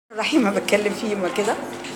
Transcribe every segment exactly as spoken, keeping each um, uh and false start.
رحيمة بتكلم فيهما كده.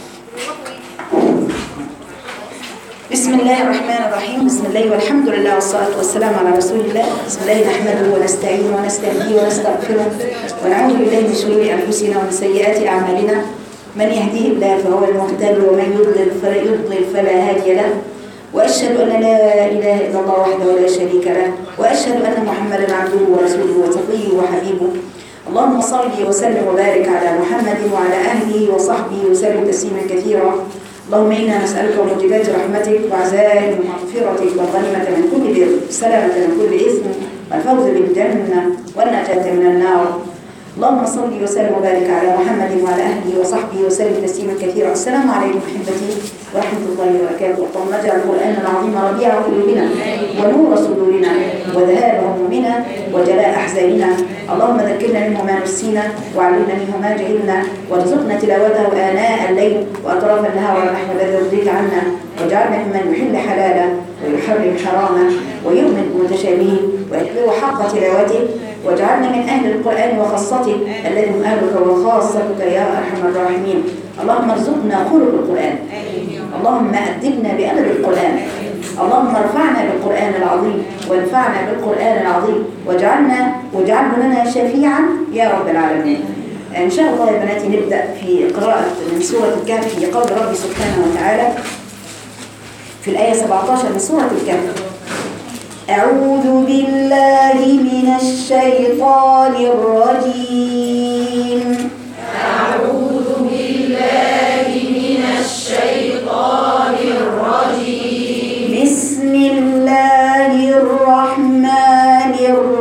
بسم الله الرحمن الرحيم. بسم الله والحمد لله والصلاة والسلام على رسول الله. بسم الله نحمده ونستعينه ونستهديه ونستغفره ونعوذ بالله من شرور أنفسنا ومن سيئات أعمالنا. من يهديه الله فهو المهتد ومن يضلل فلا يضلل فلا هادي له. وأشهد أن لا إله إلا الله وحده لا شريك له، وأشهد أن محمدا عبده ورسوله وصفيه وحبيبه. اللهم صل وسلم وبارك على محمد وعلى أهله وصحبه وسلم تسليما كثيرا. اللهم إنا نسألك موجبات رحمتك وعزائم مغفرتك والغنيمة من كل بر، السلامة من كل إثم، والفوز بالجنة والنجاة من النار. اللهم صل وسلم وبارك على محمد وعلى أهله وصحبه وسلم تسليما كثيرا. السلام عليكم أحبتي ورحمة الله وبركاته. اللهم اجعل القرآن العظيم ربيع قلوبنا ونور صدورنا وذهاب همومنا وجلاء أحزاننا. اللهم ذكرنا منه ما نسينا وعلمنا منه ما جهلنا، وارزقنا تلاوته آناء الليل وأطراف النهار ونحو الذي يرضيك عنا، واجعلنا ممن يحل حلالا ويحرم حراما ويؤمن بمتشابهه ويتبع حق تلاوته، واجعلنا من أهل القرآن وخاصته الذي هم أهلك وخاصتك يا أرحم الراحمين. اللهم ارزقنا خلق القرآن، اللهم أدبنا بأدب القرآن، اللهم ارفعنا بالقرآن العظيم وانفعنا بالقرآن العظيم، واجعلنا واجعله لنا شفيعا يا رب العالمين. إن شاء الله يا بناتي نبدأ في قراءة من سورة الكهف في قول ربي سبحانه وتعالى في الآية سبعة عشر من سورة الكهف: أعوذ بالله من الشيطان الرجيم. أعوذ بالله من الشيطان الرجيم. بسم الله الرحمن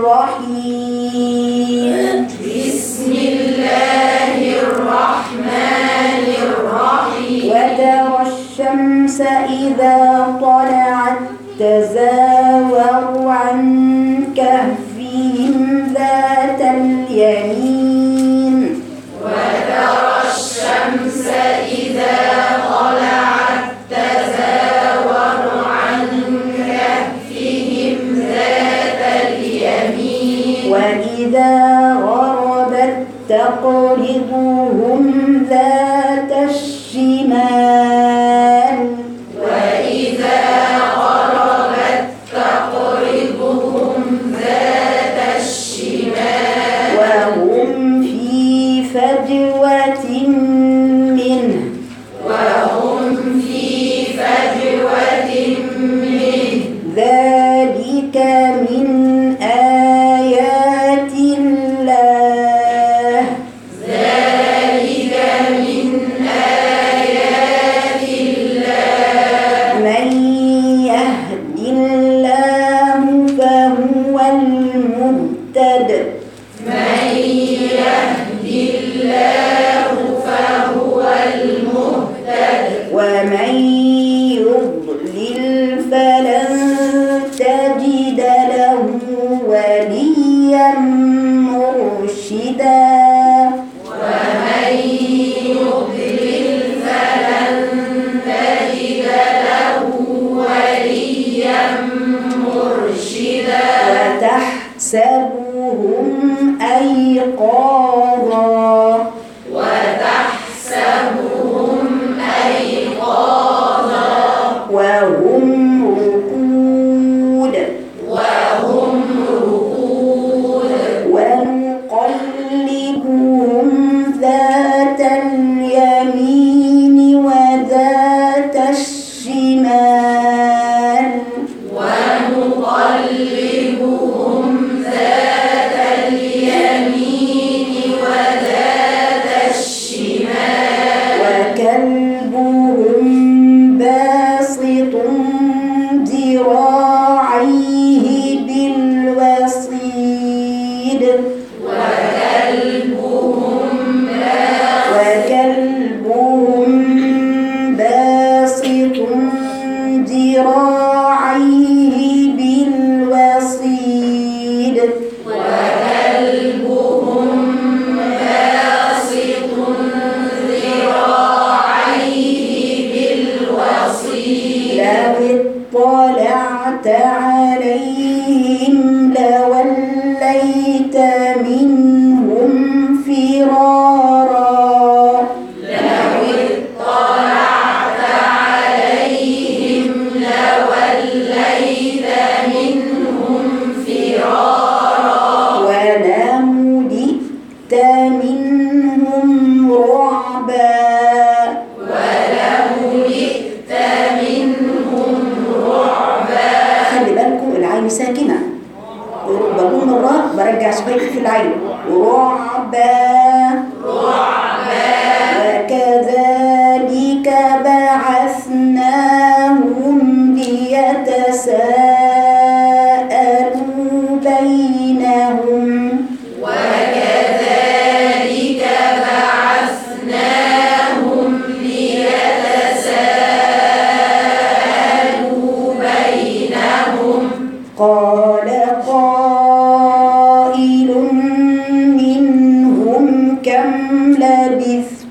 الرحيم. بسم الله الرحمن الرحيم. وترى الشمس إذا طلعت تزاور عن كهفهم ذات اليمين. وترى الشمس إذا طلعت تزاور عن كهفهم ذات اليمين. وإذا غربت تقرضهم ذات الشمال. وإذا غربت تقرضهم ذات الشمال. وهم في فجوة منه. وهم في فجوة منه. ذلك من آيات الله. ذلك من آيات الله. من يهد الله فهو المهتد. من يهد الله فهو المهتد. ومن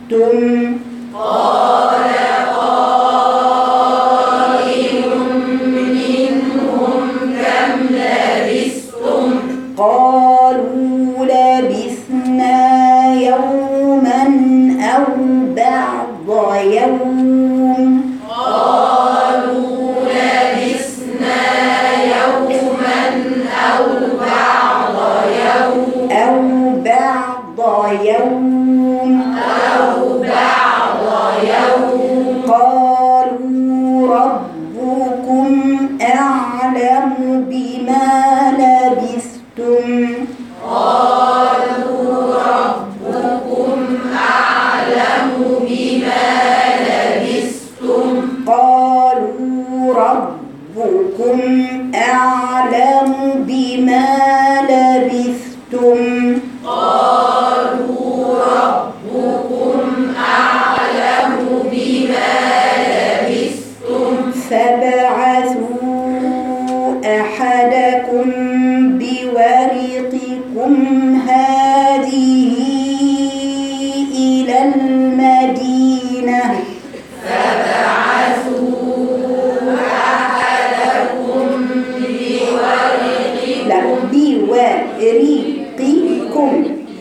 لبثتم قال قائل منهم كم لبثتم قالوا لبثنا يوما أو بعض يوم قالوا لبثنا يوما أو بعض يوم أو بعض يوم أو بعض يوم قالوا ربكم أعلم بما لبثتم قالوا ربكم أعلم بما لبثتم قالوا ربكم أعلم بما لبثتم قالوا ربكم أعلم بما لبثتم فابعثوا أحدكم بورقكم هذه إلى المدينة فابعثوا أحدكم بورقكم لا بورقكم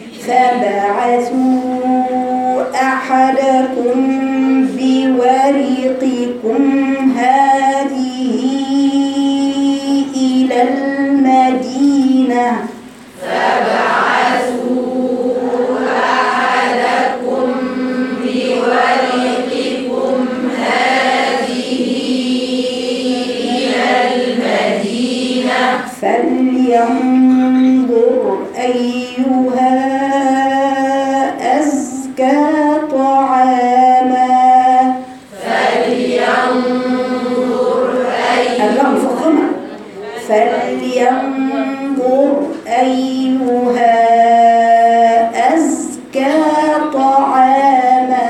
فابعثوا أحدكم بورقكم هذه إلى المدينة فابعثوا أحدكم بورقكم هذه إلى المدينة فلينظر أيها أزكى طعاما فلينظر الراء مفخمة فلينظر أيها أزكى طعاما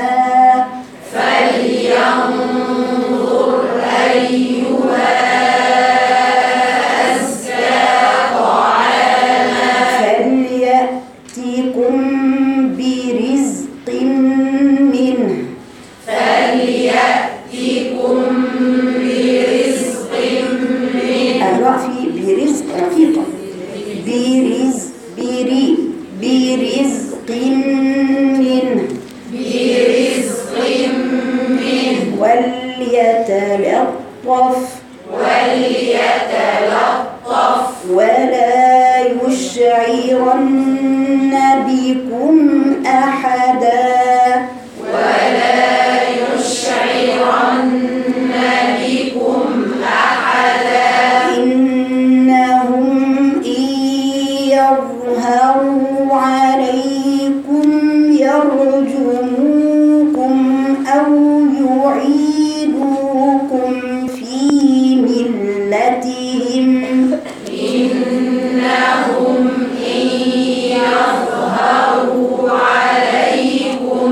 فلينظر أيها أزكى طعاما فليأتكم برزق منه فليأتكم برزق منه الراء في برزق رفيقة برزق بري برزق منه برزق منه وليتلطف وليتلطف ولا يشعرن بكم أحدا ولا يشعرن بكم أحدا إنهم إن يظهروا عليكم يرجموكم أو يعيدوكم في ملتهم إنهم إن يظهروا عليكم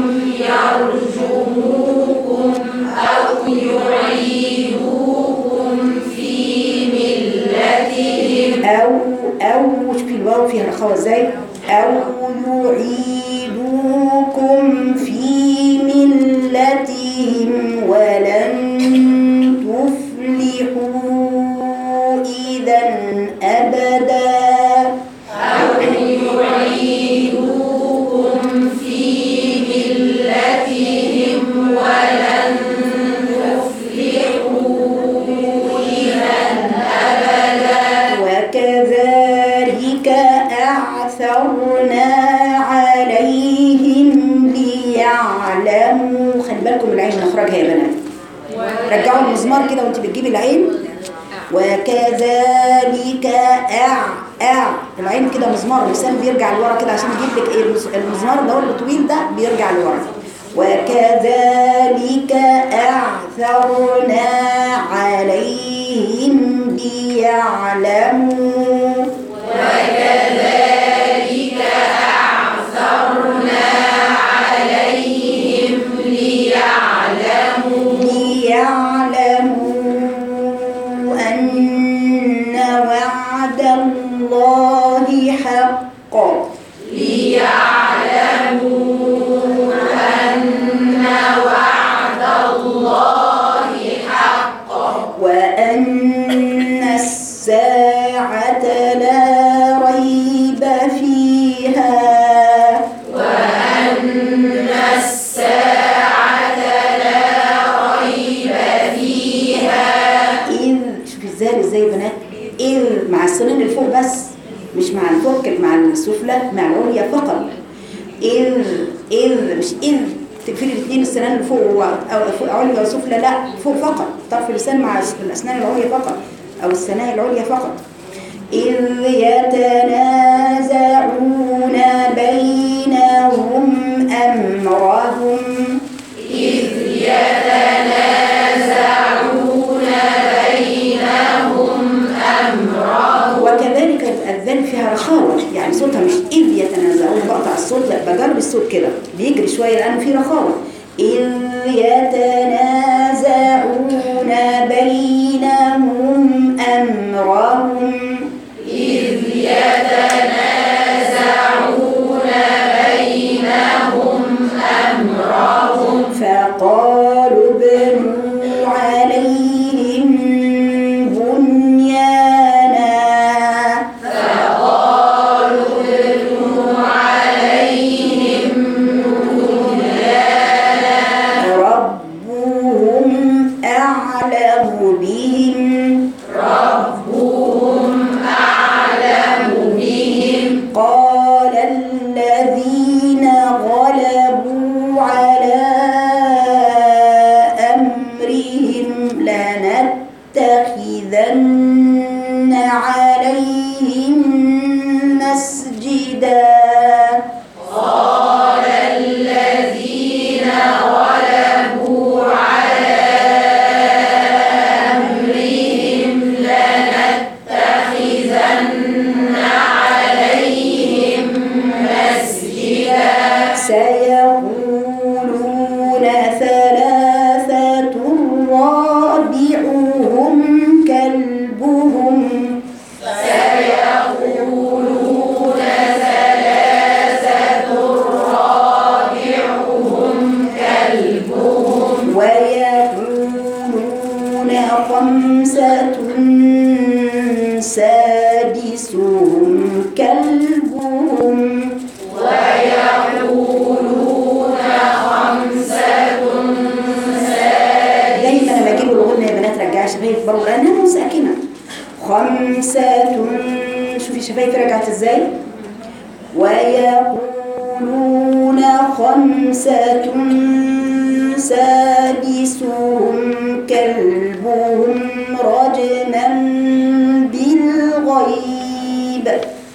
يرجموكم أو يعيدوكم في ملتهم أو أو في الواو فيها رخاوة ازاي أو يعيدوكم في ملتهم ولن تفلحوا إذا أبدا أو يعيدوكم في ملتهم ولن تفلحوا إذا أبدا وكذلك أعثرنا عليهم ليعلموا خلي بالكم العين مخرجها يا بنات رجعوا المزمار كده وانت بتجيبي العين وكذلك أع أع العين كده مزمار اللسان بيرجع لورا كده عشان يجيب لك ايه المزمار اللي هو الطويل ده بيرجع لورا وكذلك أعثرنا عليهم ليعلموا وكذلك أعثرنا عليهم ليعلموا ليعلموا أن وعد الله حق ليعلموا أن مع الفك مع السفلى مع العليا فقط. إذ إذ مش إذ تقفلي الاثنين السنان اللي فوق أو فوق عليا وسفلى، لا فوق فقط، طرف اللسان مع الأسنان العليا فقط أو السنان العليا فقط. إذ يتنازعون بينهم أمرهم إذ يتنازعون بينهم أمرهم. وكذلك الذال فيها رخاوة، يعني صوتها مش إذ يتنازعون بقطع الصوت، لا بجرب الصوت كده بيجري شوية لأنه فيه رخاوة. إذ يتنازعون بينهم أمرهم إذ يتنازعون بينهم أمرهم. فقالوا ابنوا عليهم بنيانا فقالوا ابنوا عليهم بنيانا ربهم أعلم بهم ربهم أعلم بهم. قال الذين غلبوا على أمرهم لنتخذن عليهم مسجدا. قال الذين غلبوا على أمرهم لنتخذن عليهم مسجدا. سيقولون ثلاثة رابعهم كلبهم سيقولون ثلاثة رابعهم كلبهم. ويقولون خمسة سادسهم كلبهم ويقولون خمسة دايما لما اجيب الغنة يا بنات رجعي شفايف برضه لانها ساكنة. خمسة شوفي شفايفي رجعت ازاي. ويقولون خمسة سادسهم كلبهم رجما بالغيب.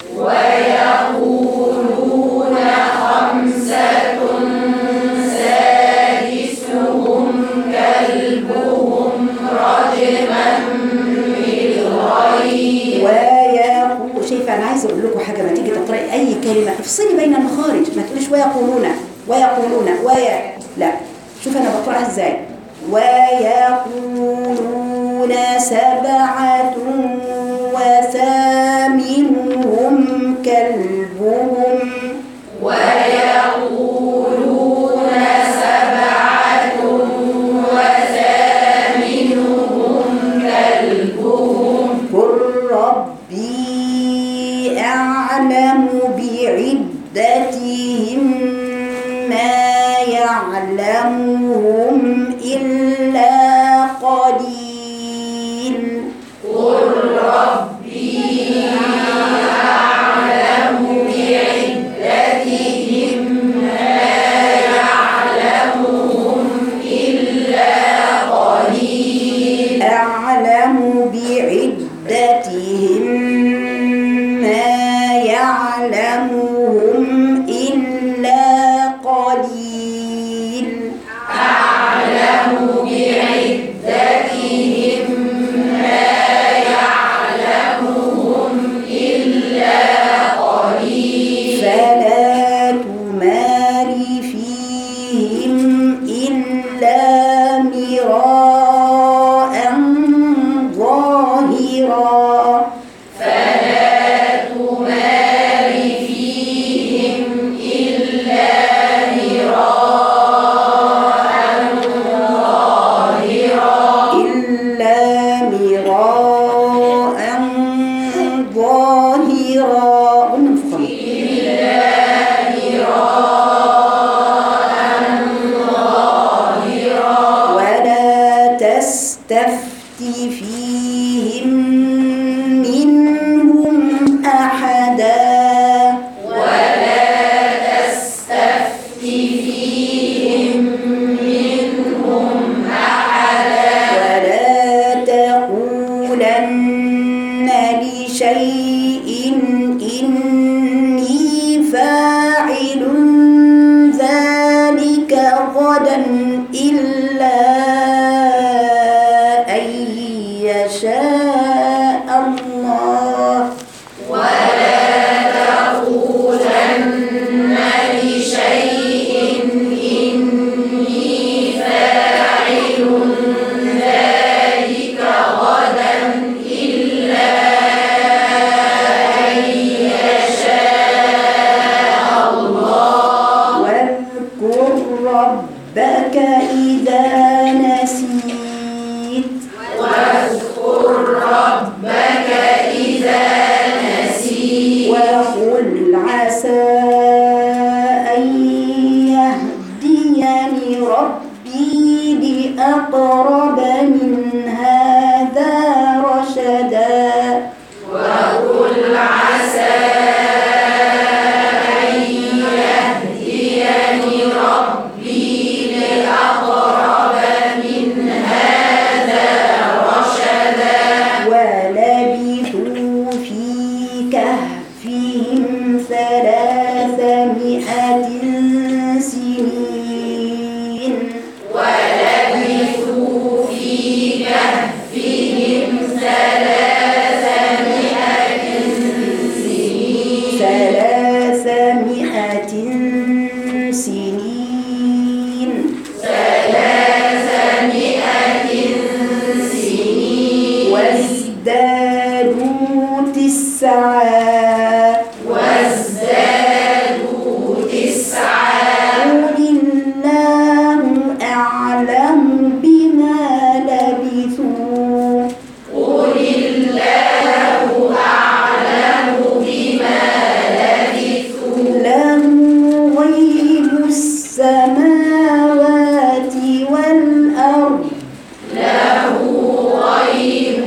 ويقولون خمسة سادسهم كلبهم رجما بالغيب. ويقول شايفة أنا عايزة أقول لكم حاجة، ما تيجي تقرأي أي كلمة افصلي بين المخارج، ما تقوليش ويقولون ويقولون ويا لا، شوف أنا بقرأها إزاي. ويقولون سبعة وثامنهم كلبهم. ويقولون سبعة وثامنهم كلبهم. قل ربي أعلم بعدتهم ما يعلمهم إلا قليل. قل ربي أعلم بعدتهم ما يعلمهم إلا قليل. أعلم بعدتهم ما يعلمهم إلا قليل. أعلم بعدتهم ما يعلمهم إلا قليل. فلا تمار فيهم إلا مراء ظاهرا. فلا تمار فيهم إلا مراء ظاهرا. إلا مراء ظاهرا. قلنا مفخمة. إلا مراء ظاهرا. ولا غدا إلا أن يشاء الله ولا تقولن لشيء إني فاعل ذلك غدا إلا أن يشاء الله واذكر ربك إذا نسيت واذكر ربك إذا نسيت وقل عسى أن يهديني ربي لأقرب من هذا رشدا وقل عسى أن يهديني ربي لأقرب من هذا رشدا ولبثوا في كهفهم ثلاثمائة سنين ولبثوا في كهفهم ثلاثمائة سنين ثلاثمائة سنين ثلاثمائة سنين وازدادوا تسعا وازدادوا تسعا قل الله أعلم بما لبثوا قل الله أعلم بما لبثوا له غيب السماوات والأرض له غيب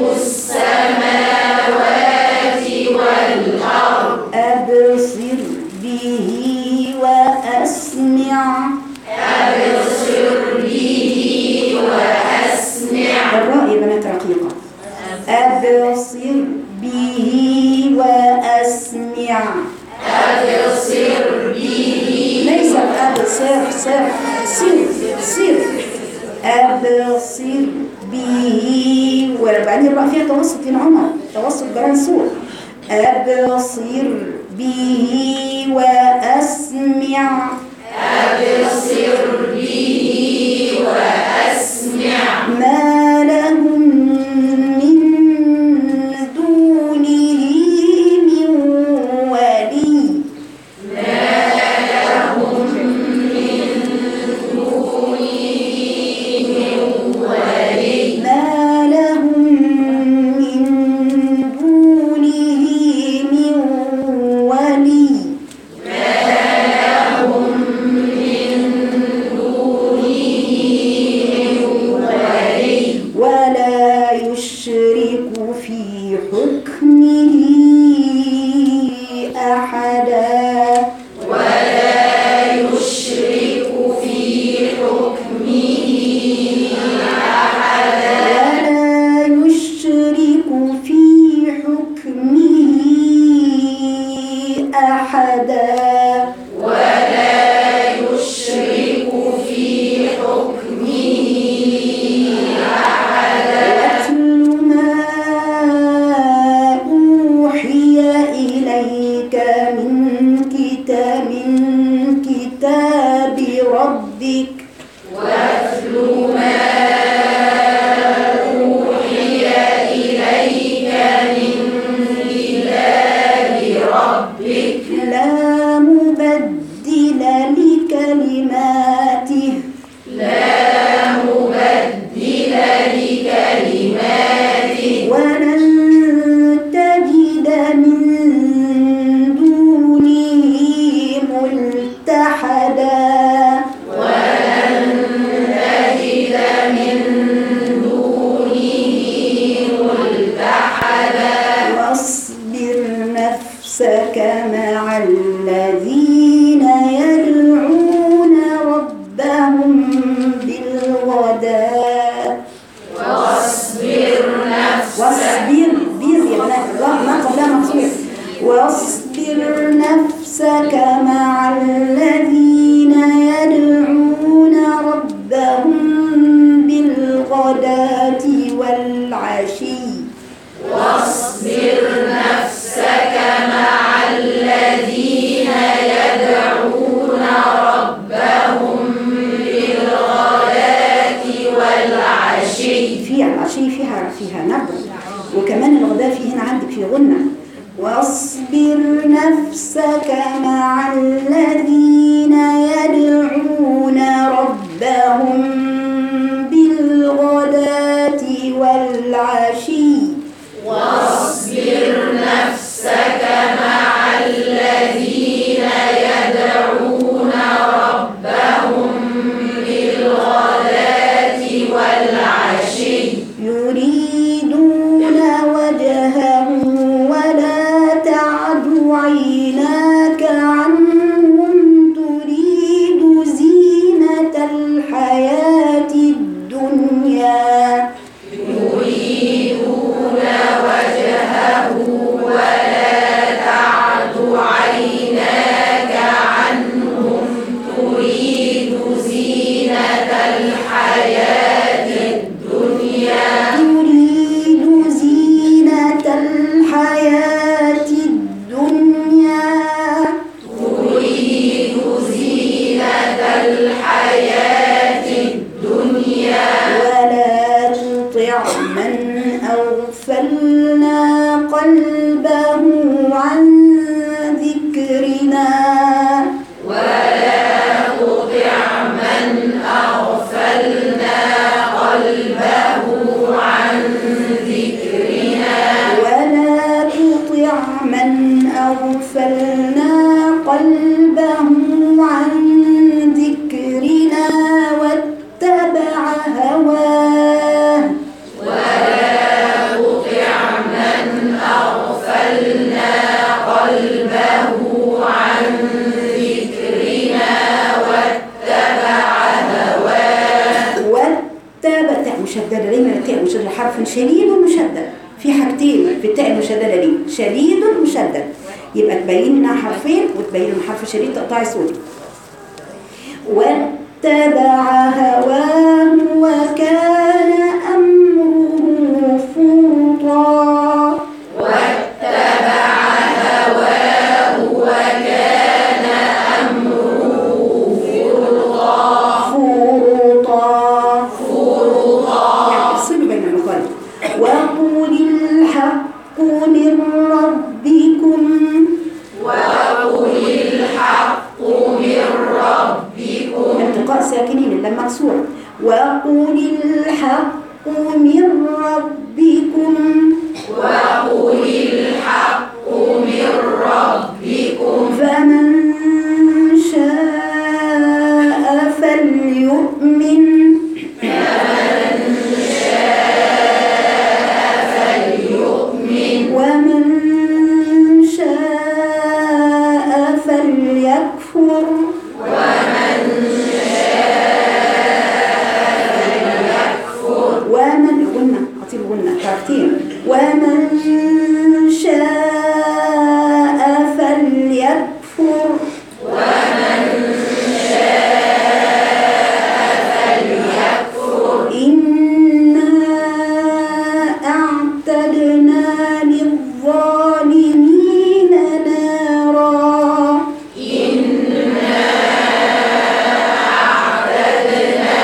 السماوات والأرض أبصر به وأسمع أبصر به وأسمع الراء يا بنات رقيقة أبصر به وأسمع أبصر به ليس أبصر صر صر صر أبصر به وبعدين الراء فيها توسط يا عمر توسط برانسور أبصر به وأسمع أبصر به وأسمع ما لهم من دونه من ولي ما لهم من دونه من ولي ولا يشرك في حكمه أحدا ولا يشرك في حكمه ولا يشرك في حكمه أحدا ولا يشرك في حكمه واتل ما أوحي إليك من كتاب من كتاب ربك واتل ما أوحي إليك من كتاب ربك لا مبدل لكلماته لا مبدل لكلماته ولن تجد من دونه ملتحدا ولن تجد من دونه ملتحدا واصبر نفسك مع الذين يدعون ربهم بالغداة واصبر نفسك واصبر بير يا بنات الله ما قبلها مخصوص واصبر نفسك مع الذين يدعون في فيها فيها نبر، وكمان الغداء في هنا عندك في غنة. واصبر نفسك مع الذين يدعون ربهم بالغداة والعشي. واصبر نفسك مع الذين يدعون ربهم بالغداة والعشي يريدون وجهه ولا تعد عيناك عنهم تريد زينة الحياة الدنيا. يريدون وجهه ولا تعد عيناك عنهم تريد زينة الحياة الدنيا. تريد زينة الحياة الدنيا. تريد زينة الحياة الدنيا. ولا تطع من أغفلنا قلبه عن ذكرنا. ولا تطع من أغفلنا قلبه عن ذكرنا. ولا تطع من أغفلنا قلبه عن ذكرنا واتبع هواه. ولا تطع من أغفلنا قلبه عن ذكرنا واتبع هواه. واتبع تاء مشددة، دايما التاء مشددة حرف شديد مشدد، في حاجتين في التاء المشددة دي، شديد مشدد، يبقى تبين لنا حرفين وتبين لنا حرف شديد تقطعي صوتي. واتبع هواه وكان أمره فرطا. واتبع هواه وكان أمره فرطا. فرطا فرطا. يعني افصلوا بين المخالف. وقل الحق من ربكم. وقل الحق من ربكم. التقاء ساكنين اللام مكسورة. وقل الحق من ربكم. وقل الحق من ربكم. فمن شاء فليؤمن. فمن شاء فليؤمن. ومن شاء فليكفر. ومن شاء فليكفر. ومن غنى أعطي الغنى حركتين. ومن شاء فليكفر. ومن شاء فليكفر. إنا أعتدنا للظالمين نارا. إنا أعتدنا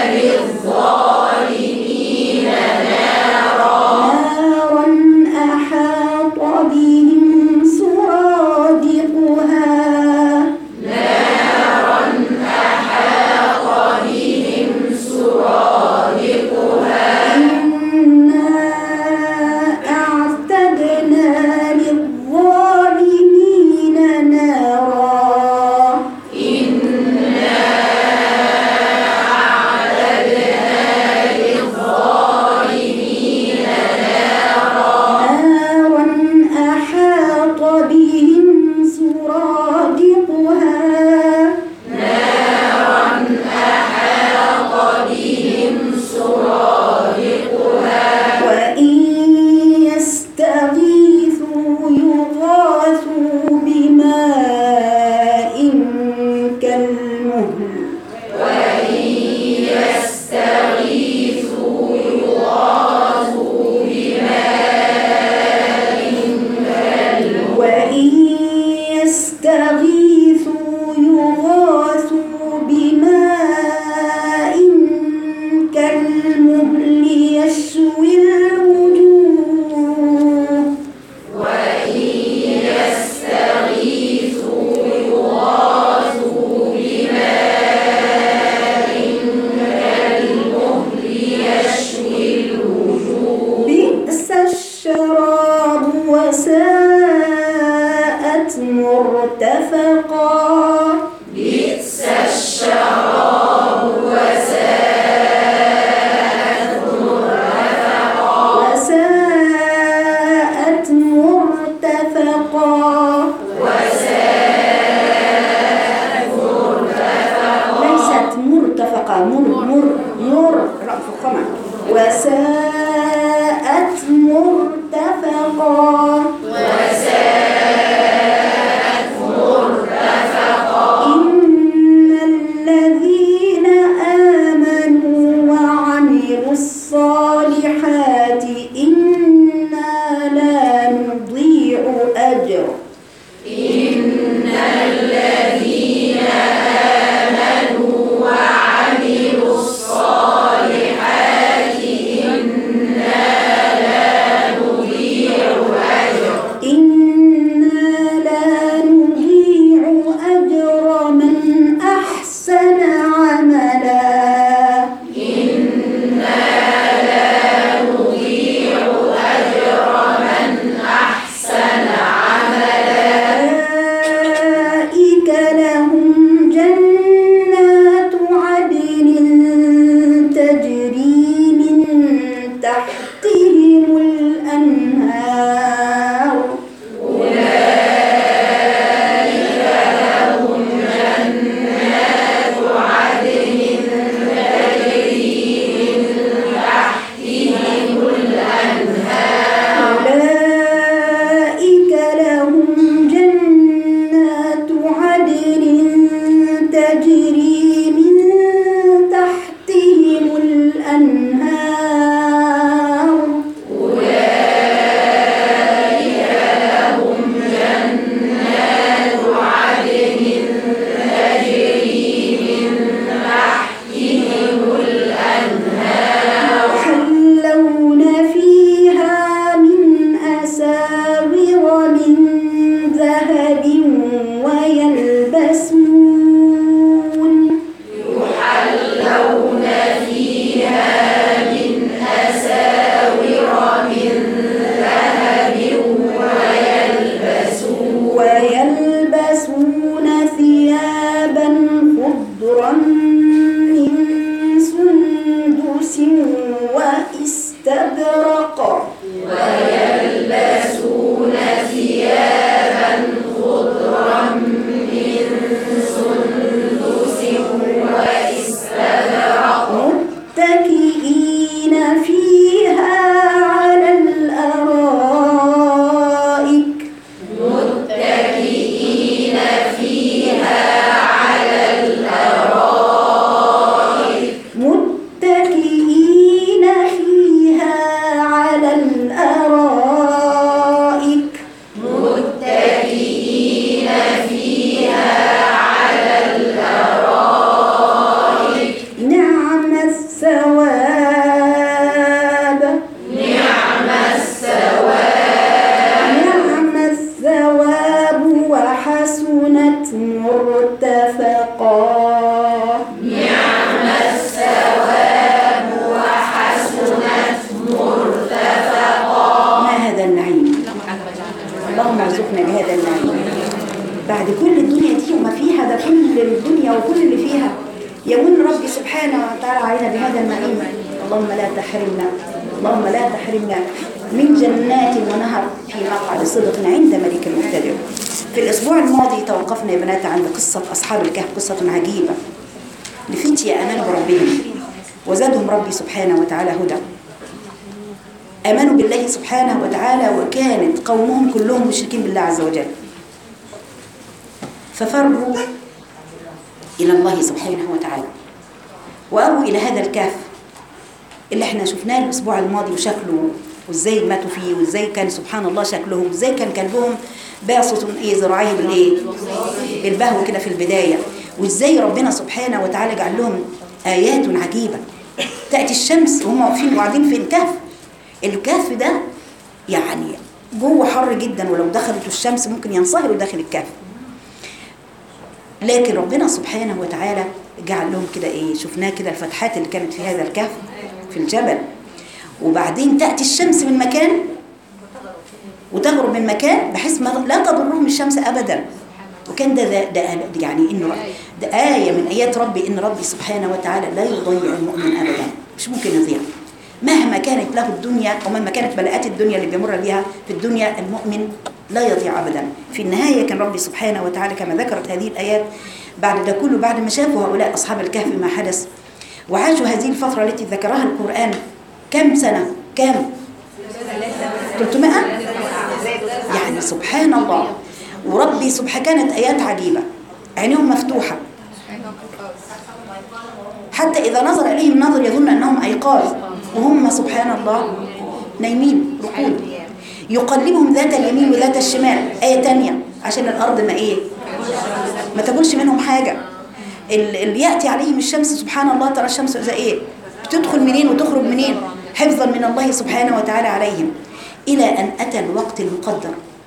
للظالمين نارا. نارا أحاط بهم سرادقها. نارا أحاط بهم سرادقها. إنا أعتدنا للظالمين نارا. إنا أعتدنا للظالمين نارا. نارا أحاط بهم سرادقها. نارا أحاط بهم سرادقها. وإن يستغيثوا يغاثوا بماء كالمهل. وإن يستغيثوا يغاثوا بماء كالمهل. وإن يستغيثوا يغاثوا بماء مر مر مر فخمة وساءت مرتفقا وساءت مرتفقا إن الذين آمنوا وعملوا الصالحات إنا لا نضيع أجر إن الذين آمنوا وعملوا الصالحات إنا لا نضيع أجر إنا لا نضيع أجر من أحسن عملا إنا لا نضيع أجر من أحسن عملا أولئك لهم جنات عدن تجري من تحتهم الأنهار أولئك لهم جنات عدن تجري من تحتهم الأنهار أولئك لهم جنات عدن تجري من تحتهم الأنهار أولئك لهم جنات عدن تجري من تحتهم الأنهار يحلون فيها من أساور من ذهب ويلبسون يحلون فيها من أساور من ذهب ويلبسون ويلبسون ثيابا خضرا من سندس واستبرق ويلبسون ثيابا خضرا من سندس واستبرق متكئين فيها على الأرائك متكئين فيها على الأرائك متكئين فيها على الأرائك متكئين فيها على الأرائك نعم الثواب نعم الثواب نعم الثواب وحسنت مرتفقا نعم الثواب وحسنت مرتفقا ما هذا النعيم اللهم ارزقنا بهذا النعيم بعد كل الدنيا دي وما فيها ده كل الدنيا وكل اللي فيها يمن ربي سبحانه وتعالى علينا بهذا النعيم اللهم لا تحرمنا اللهم لا تحرمنا من جنات ونهر في مقعد صدق عند ملك مقتدر. في الأسبوع الماضي توقفنا يا بنات عند قصة أصحاب الكهف قصة عجيبة لفتية آمنوا بربهم وزادهم ربي سبحانه وتعالى هدى آمنوا بالله سبحانه وتعالى وكانت قومهم كلهم مشركين بالله عز وجل ففروا إلى الله سبحانه وتعالى وأبوا إلى هذا الكهف اللي احنا شفناه الأسبوع الماضي وشكله وازاي ماتوا فيه وازاي كان سبحان الله شكلهم وازاي كان كلبهم باسط ايه ذراعيه بالايه بالبهو كده في البداية وازاي ربنا سبحانه وتعالى جعل لهم آيات عجيبة تأتي الشمس وهم واقفين وقاعدين في الكهف الكهف ده يعني جوه حر جدا ولو دخلت الشمس ممكن ينصهروا داخل الكهف لكن ربنا سبحانه وتعالى جعل لهم كده ايه شفناه كده الفتحات اللي كانت في هذا الكهف في الجبل وبعدين تأتي الشمس من مكان وتغرب من مكان بحيث ما لا تضرهم الشمس أبدا وكان ده, ده, ده يعني إنه ده آية من آيات ربي إن ربي سبحانه وتعالى لا يضيع المؤمن أبدا مش ممكن يضيع مهما كانت له الدنيا ومهما كانت بلاءات الدنيا اللي بيمر بها في الدنيا المؤمن لا يضيع أبدا في النهاية كان ربي سبحانه وتعالى كما ذكرت هذه الآيات بعد ده كله بعد ما شافوا هؤلاء أصحاب الكهف ما حدث وعاشوا هذه الفترة التي ذكرها القرآن كم سنة؟ كم؟ ثلاثمائة؟ يعني سبحان الله. وربي سبحانه كانت آيات عجيبة، عينيهم مفتوحة حتى إذا نظر إليهم نظر يظن أنهم أيقاظ وهم سبحان الله نايمين رقود. يقلبهم ذات اليمين وذات الشمال، آية تانية عشان الأرض ما إيه؟ ما تقولش منهم حاجة. اللي يأتي عليهم الشمس سبحان الله، ترى الشمس إذا إيه؟ بتدخل منين وتخرج منين؟ حفظا من الله سبحانه وتعالى عليهم، إلى أن أتى الوقت المقدر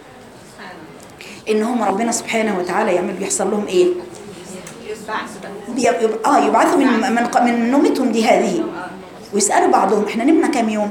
إن هم ربنا سبحانه وتعالى يعمل بيحصل لهم إيه؟ اه يبعثوا من من من نومتهم دي هذه، ويسألوا بعضهم احنا نمنا كام يوم؟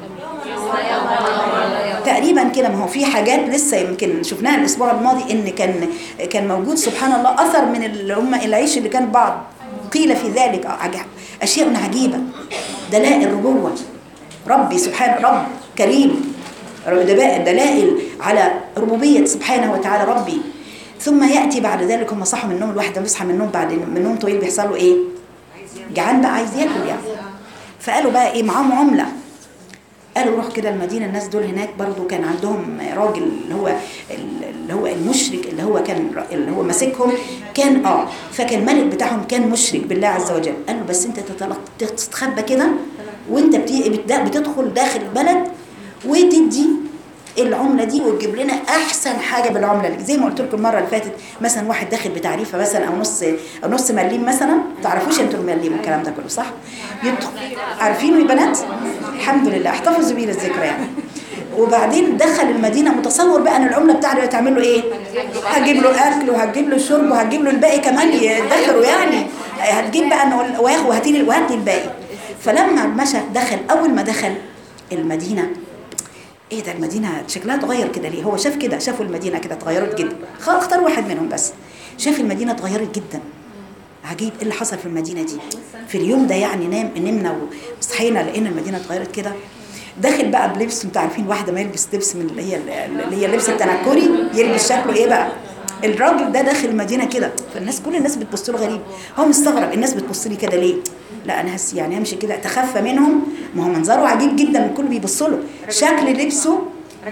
تقريبا كده. ما هو في حاجات لسه يمكن شفناها الاسبوع الماضي ان كان كان موجود سبحان الله اثر من اللي هم العيش اللي كان بعض قيل في ذلك اشياء عجيبه، دلائل الربوه. ربي سبحانه رب كريم، دلائل على ربوبيه سبحانه وتعالى ربي. ثم ياتي بعد ذلك هم صحوا من النوم، الواحد بيصحى من النوم بعد من نوم طويل بيحصل له ايه؟ جعان بقى، عايز ياكل يعني. فقالوا بقى ايه؟ معاهم عمله، قالوا روح كده المدينه، الناس دول هناك برضو كان عندهم راجل اللي هو اللي هو المشرك اللي هو كان اللي هو ماسكهم كان اه فكان الملك بتاعهم كان مشرك بالله عز وجل. قال له بس انت تستخبى كده وانت بتدخل داخل البلد وتدي العمله دي وتجيب لنا احسن حاجه بالعمله دي، زي ما قلت لكم المره اللي فاتت. مثلا واحد داخل بتعريفه مثلا او نص او نص مليم مثلا، ما تعرفوش انتوا المليم والكلام ده كله صح؟ يدخل عارفينه يا بنات؟ الحمد لله احتفظوا بيه للذكرى يعني. وبعدين دخل المدينه متصور بقى ان العمله بتاعته هتعمل له ايه؟ هتجيب له اكل وهتجيب له شرب وهتجيب له الباقي كمان يدخروا يعني، هتجيب بقى انه وهاتي لي وهات لي الباقي. فلما مشى دخل، اول ما دخل المدينه ايه ده المدينه شكلها اتغير كده ليه؟ هو شاف كده، شافوا المدينه كده اتغيرت جدا. اختار واحد منهم بس، شاف المدينه اتغيرت جدا. عجيب ايه اللي حصل في المدينه دي في اليوم ده يعني. نام نمنا وصحينا لقينا المدينه اتغيرت كده. داخل بقى بلبس، انتوا عارفين واحده ما يلبس لبس من اللي هي اللي هي اللبس التنكري يلبس شكله ايه بقى؟ الراجل ده داخل المدينه كده، فالناس كل الناس بتبص له غريب. هو مستغرب الناس بتبص لي كده ليه؟ لا انا هس يعني همشي كده اتخفى منهم، ما هو منظره عجيب جدا، الكل بيبص له. شكل لبسه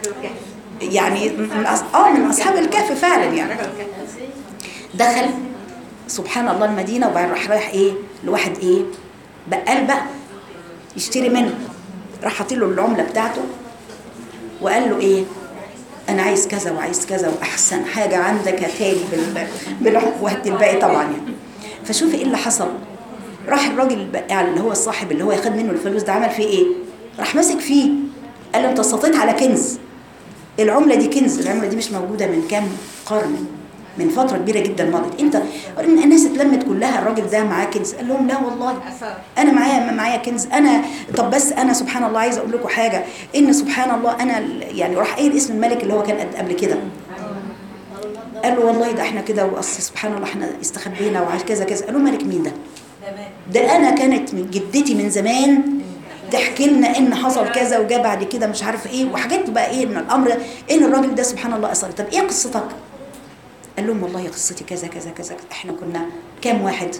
يعني من اه من اصحاب الكهف فعلا يعني. دخل سبحان الله المدينه، وبعدين راح رايح ايه لواحد ايه بقال بقى يشتري منه. راح حاطط له العمله بتاعته وقال له ايه؟ انا عايز كذا وعايز كذا واحسن حاجه عندك هاتالي بالعمله وهات الباقي طبعا يعني. فشوفي ايه اللي حصل. راح الراجل البقال اللي هو الصاحب اللي هو ياخد منه الفلوس ده عمل فيه ايه؟ راح ماسك فيه قال له انت استطيت على كنز، العمله دي كنز، العمله دي مش موجوده من كام قرن، من فتره كبيره جدا مضت. انت الناس اتلمت كلها، الراجل ده معاه كنز. قال لهم لا والله انا معايا معايا كنز انا. طب بس انا سبحان الله عايز اقول لكم حاجه، ان سبحان الله انا يعني راح قايل اسم الملك اللي هو كان قبل كده. قال له والله ده احنا كده واصل سبحان الله احنا استخبينا وعاش كذا كذا. قال له ملك مين ده؟ ده انا كانت من جدتي من زمان تحكي لنا ان حصل كذا وجا بعد كده مش عارف ايه وحاجات بقى ايه من الامر ان الراجل ده سبحان الله اثر. طب ايه قصتك؟ قال لهم والله قصتي كذا كذا كذا. احنا كنا كام واحد؟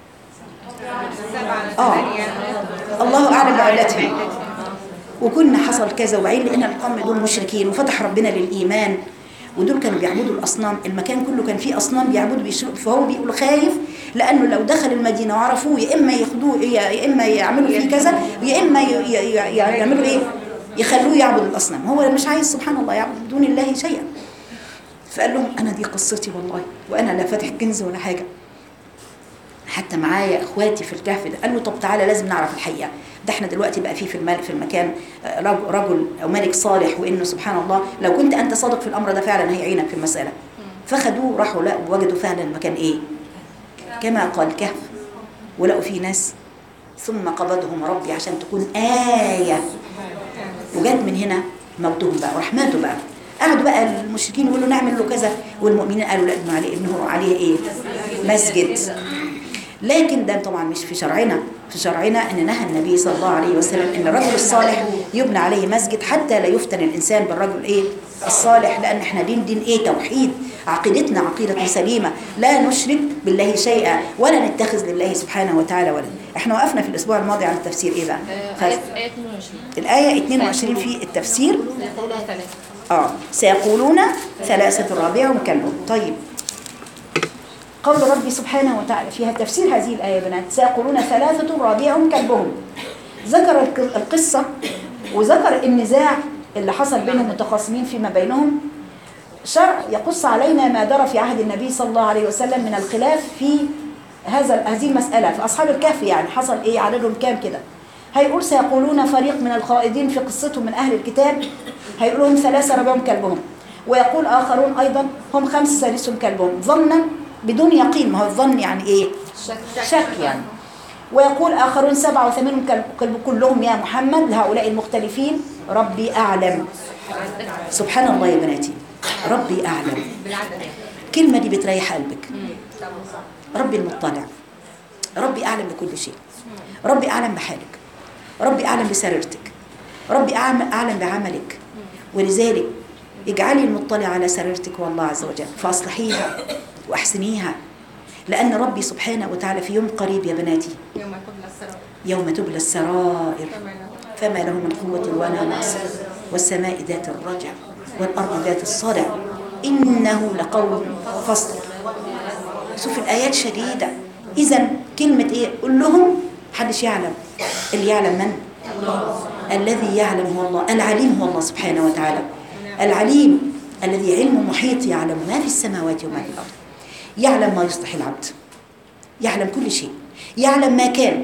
اه الله اعلم بعدتهم. وكنا حصل كذا وعين لان القوم دول مشركين وفتح ربنا للايمان، ودول كانوا بيعبدوا الاصنام، المكان كله كان فيه اصنام بيعبدوا بيشركوا. فهو بيقول خايف لانه لو دخل المدينه وعرفوه يا اما ياخدوه يا اما يعملوا فيه كذا يا اما يعملوا ايه؟ يخلوه يعبد الاصنام. هو مش عايز سبحان الله يعبد بدون الله شيئا. فقال لهم انا دي قصتي والله، وانا لا فاتح كنز ولا حاجه، حتى معايا اخواتي في الكهف ده. قال له طب تعالى لازم نعرف الحقيقه. ده احنا دلوقتي بقى فيه في الملك في المكان رجل او ملك صالح، وانه سبحان الله لو كنت انت صادق في الامر ده فعلا هيعينك في المساله. فخدوه راحوا لا وجدوا فعلا المكان ايه كما قال الكهف، ولقوا فيه ناس. ثم قبضهم ربي عشان تكون آية، وجد من هنا موتهم بقى وراح ماتوا بقى. قعدوا بقى المشركين يقولوا نعمل له كذا، والمؤمنين قالوا لا انه عليه انه عليه ايه مسجد. لكن ده طبعا مش في شرعنا، في شرعنا ان نهى النبي صلى الله عليه وسلم ان الرجل الصالح يبنى عليه مسجد حتى لا يفتن الانسان بالرجل ايه الصالح، لان احنا دين دين ايه توحيد، عقيدتنا عقيدة سليمة، لا نشرك بالله شيئا ولا نتخذ لله سبحانه وتعالى ولدا. احنا وقفنا في الاسبوع الماضي على التفسير ايه بقى؟ آية اثنين وعشرين. الآية اثنين وعشرين في التفسير. سيقولون ثلاثة. اه سيقولون ثلاثة رابعهم كلبهم. طيب قول ربي سبحانه وتعالى فيها تفسير هذه الآية يا بنات. سيقولون ثلاثة رابعهم كلبهم. ذكر القصة وذكر النزاع اللي حصل بينهم متخاصمين فيما بينهم. شرع يقص علينا ما جرى في عهد النبي صلى الله عليه وسلم من الخلاف في هذا هذه المسألة. في أصحاب الكهف يعني حصل إيه، عددهم كام كده. هيقول سيقولون فريق من الخائضين في قصتهم من أهل الكتاب هيقولون ثلاثة رابعهم كلبهم، ويقول آخرون أيضا هم خمسة سادسهم كلبهم، ظنا بدون يقين. ما هو الظن يعني إيه؟ شك, شك يعني. ويقول آخرون سبعة وثمانهم كلب كلهم يا محمد لهؤلاء المختلفين ربي أعلم. سبحان الله يا بناتي، ربي أعلم. كلمة دي بتريح قلبك. ربي المطلع، ربي أعلم بكل شيء، ربي أعلم بحالك، ربي أعلم بسريرتك، ربي أعلم بعملك. ولذلك اجعلي المطلع على سريرتك والله عز وجل فأصلحيها وأحسنيها، لأن ربي سبحانه وتعالى في يوم قريب يا بناتي يوم تبلى السرائر يوم تبلى السرائر فما له من قوة ولا ناصر والسماء ذات الرجع والأرض ذات الصدع إنه لقول فصل. شوف الآيات شديدة. إذن كلمة إيه؟ قل لهم حدش يعلم. اللي يعلم من؟ الله. الذي يعلم هو الله. العليم هو الله سبحانه وتعالى. العليم الذي علم محيط يعلم ما في السماوات وما في الأرض. يعلم ما يصلح العبد، يعلم كل شيء، يعلم ما كان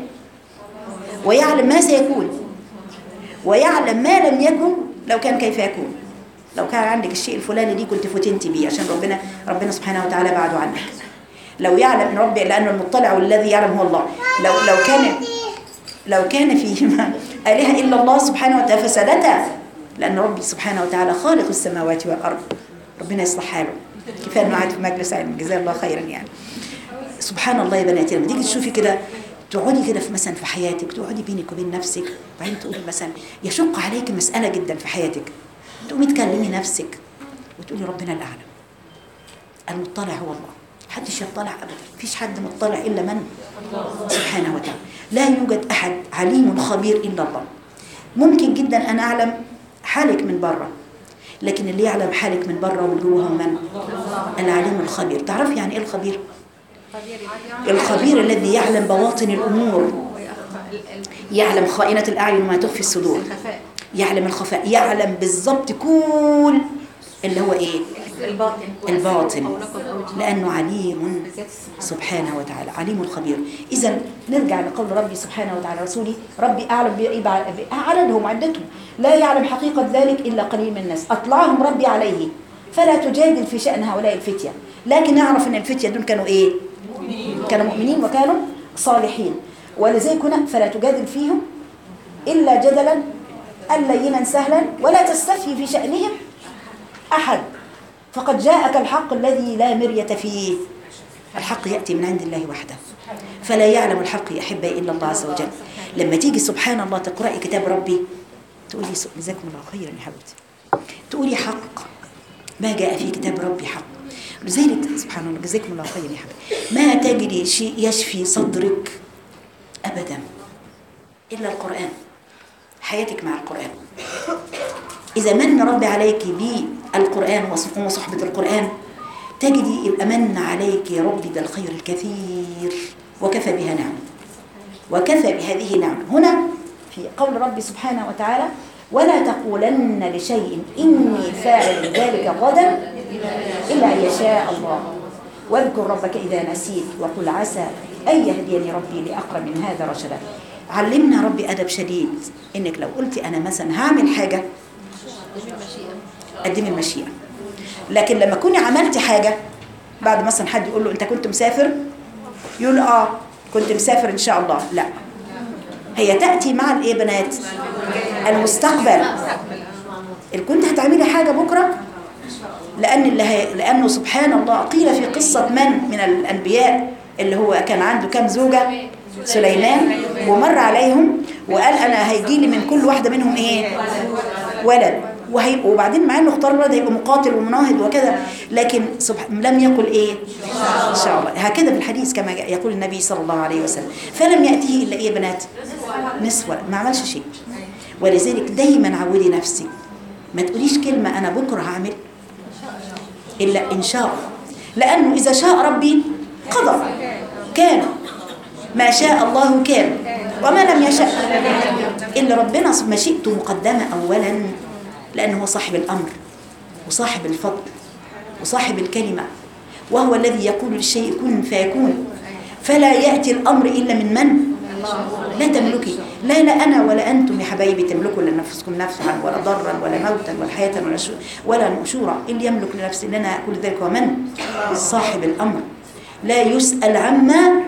ويعلم ما سيكون ويعلم ما لم يكن لو كان كيف يكون. لو كان عندك الشيء الفلاني دي كنت فتنت بيه عشان ربنا ربنا سبحانه وتعالى بعده عنك. لو يعلم ان ربي لانه المطلع والذي يعلم هو الله. لو لو كان لو كان فيهما آلهة الا الله سبحانه وتعالى فسدتا، لان ربي سبحانه وتعالى خالق السماوات والارض. ربنا يصلح حاله. كفايه انه قاعد في مجلس علم جزاه الله خيرا يعني. سبحان الله يا بناتي، لما تيجي تشوفي كده تقعدي كده في مثلا في حياتك، تقعدي بينك وبين نفسك وبعدين تقولي مثلا يشق عليك مسألة جدا في حياتك، تقومي تكلمي نفسك وتقولي ربنا الأعلم. المطلع هو الله، محدش يطلع أبدا، مفيش حد مطلع إلا من سبحانه وتعالى. لا يوجد أحد عليم خبير إلا الله. ممكن جدا أن أعلم حالك من بره، لكن اللي يعلم حالك من بره ومن جوه هو من؟ العليم الخبير. تعرفي يعني إيه الخبير؟ الخبير الذي يعلم بواطن الأمور، يعلم خائنة الأعين وما تخفي الصدور، يعلم الخفاء، يعلم بالضبط كل اللي هو إيه؟ الباطن, الباطن. لأنه عليم سبحانه وتعالى، عليم الخبير. إذن نرجع لقول ربي سبحانه وتعالى رسولي ربي أعلم بعددهم عدتهم، لا يعلم حقيقة ذلك إلا قليل من الناس، أطلعهم ربي عليه فلا تجادل في شأن هؤلاء الفتية. لكن نعرف أن الفتية دول كانوا إيه؟ كانوا مؤمنين وكانوا صالحين. ولذلك هنا فلا تجادل فيهم إلا جدلا اللينا سهلا ولا تستفي في شأنهم أحد، فقد جاءك الحق الذي لا مرية فيه. الحق يأتي من عند الله وحده، فلا يعلم الحق يا أحبائي إلا الله عز وجل. لما تيجي سبحان الله تقرأي كتاب ربي تقولي جزاكم الله خيرا يا حبيبتي، تقولي حق ما جاء في كتاب ربي حق. لذلك سبحان الله جزاكم الله خيرا يا حبيبتي، ما تجري شيء يشفي صدرك أبدا إلا القرآن. حياتك مع القرآن، إذا من ربي عليك بالقرآن وصحبة القرآن تجدي يبقى من عليك يا ربي بالخير الكثير، وكفى بها نعم، وكفى بهذه نعم. هنا في قول ربي سبحانه وتعالى ولا تقولن لشيء إني فاعل ذلك غدا إلا أن يشاء الله واذكر ربك إذا نسيت وقل عسى أن يهديني ربي لأقرب من هذا رشدا. علمنا ربي أدب شديد، إنك لو قلتي أنا مثلا هعمل حاجة قدمي المشيئة، لكن لما كوني عملتي حاجة بعد مثلا حد يقول له أنت كنت مسافر يقول آه كنت مسافر إن شاء الله، لا، هي تأتي مع الإيه بنات؟ المستقبل. اللي كنت هتعملي حاجة بكرة، لأن اللي هي لأنه سبحان الله قيل في قصة من من الأنبياء اللي هو كان عنده كم زوجة؟ سليمان، ومر عليهم وقال أنا هيجي لي من كل واحدة منهم إيه؟ ولد. وهيبقى وبعدين مع انه اختار الولد هيبقى مقاتل ومناهض وكذا، لكن سبحان لم يقل ايه ان شاء الله. هكذا في الحديث كما يقول النبي صلى الله عليه وسلم، فلم ياتيه الا ايه يا بنات؟ نسوة، ما عملش شيء. ولذلك دايما عودي نفسي ما تقوليش كلمه انا بكره هعمل الا ان شاء الله، لانه اذا شاء ربي قدر كان، ما شاء الله كان وما لم يشاء إلا ربنا. مشيئته مقدمة أولا، لأنه هو صاحب الأمر وصاحب الفضل وصاحب الكلمة، وهو الذي يقول للشيء كن فيكون. فلا يأتي الأمر إلا من من؟ لا تملكي، لا لا أنا ولا أنتم يا حبايبي تملكوا لنفسكم نفعا ولا ضرا ولا موتا ولا حياة ولا ولا نشورا. اللي يملك لنفسه لنا كل ذلك ومن؟ صاحب الأمر. لا يسأل عما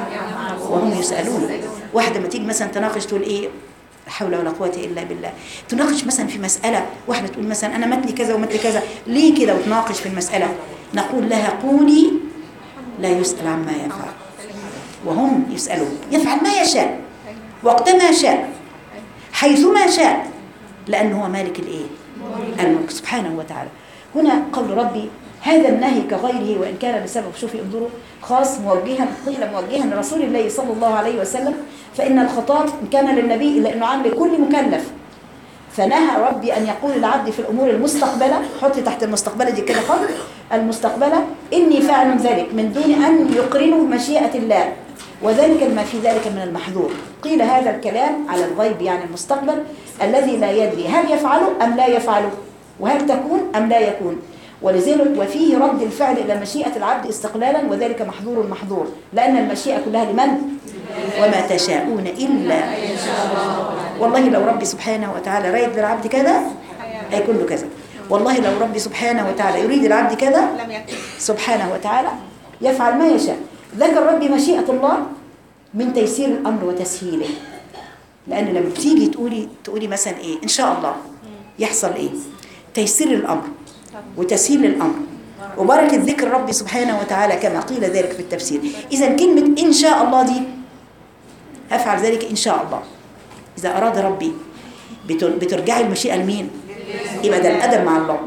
وهم يسألون. واحدة ما تيجي مثلا تناقش تقول ايه لا حول ولا قوة إلا بالله، تناقش مثلا في مسألة، واحدة تقول مثلا أنا متلي كذا ومتلي كذا، ليه كده؟ وتناقش في المسألة، نقول لها قولي لا يسأل عما يفعل وهم يسألون. يفعل ما يشاء وقت ما شاء حيث ما شاء، لأنه هو مالك الإيه؟ الملك سبحانه وتعالى. هنا قول ربي هذا النهي كغيره وإن كان بسبب، شوفي انظروا، خاص موجها، قيل موجها لرسول الله صلى الله عليه وسلم، فإن الخطاب كان للنبي إلا أنه عام لكل مكلف. فنهى ربي أن يقول العبد في الأمور المستقبلة، حطي تحت المستقبلة دي كده خط، المستقبلة إني فاعل ذلك من دون أن يقرنه مشيئة الله، وذلك ما في ذلك من المحظور. قيل هذا الكلام على الغيب يعني المستقبل الذي لا يدري هل يفعله أم لا يفعله، وهل تكون أم لا يكون. ولذلك وفيه رد الفعل إلى مشيئة العبد استقلالا، وذلك محظور محظور، لأن المشيئة كلها لمن؟ وما تشاءون إلا. والله لو ربي سبحانه وتعالى رايد للعبد كذا هيكون له كذا، والله لو ربي سبحانه وتعالى يريد العبد كذا سبحانه وتعالى يفعل ما يشاء. ذكر ربي مشيئة الله من تيسير الأمر وتسهيله، لأن لما بتيجي تقولي تقولي مثلا إيه إن شاء الله يحصل إيه؟ تيسير الأمر وتسهيل الأمر وبركة ذكر ربي سبحانه وتعالى كما قيل ذلك في التفسير. إذا كلمة إن شاء الله دي أفعل ذلك إن شاء الله، إذا أراد ربي بترجعي المشيئة لمين؟ يبقى ده الأدب مع الله.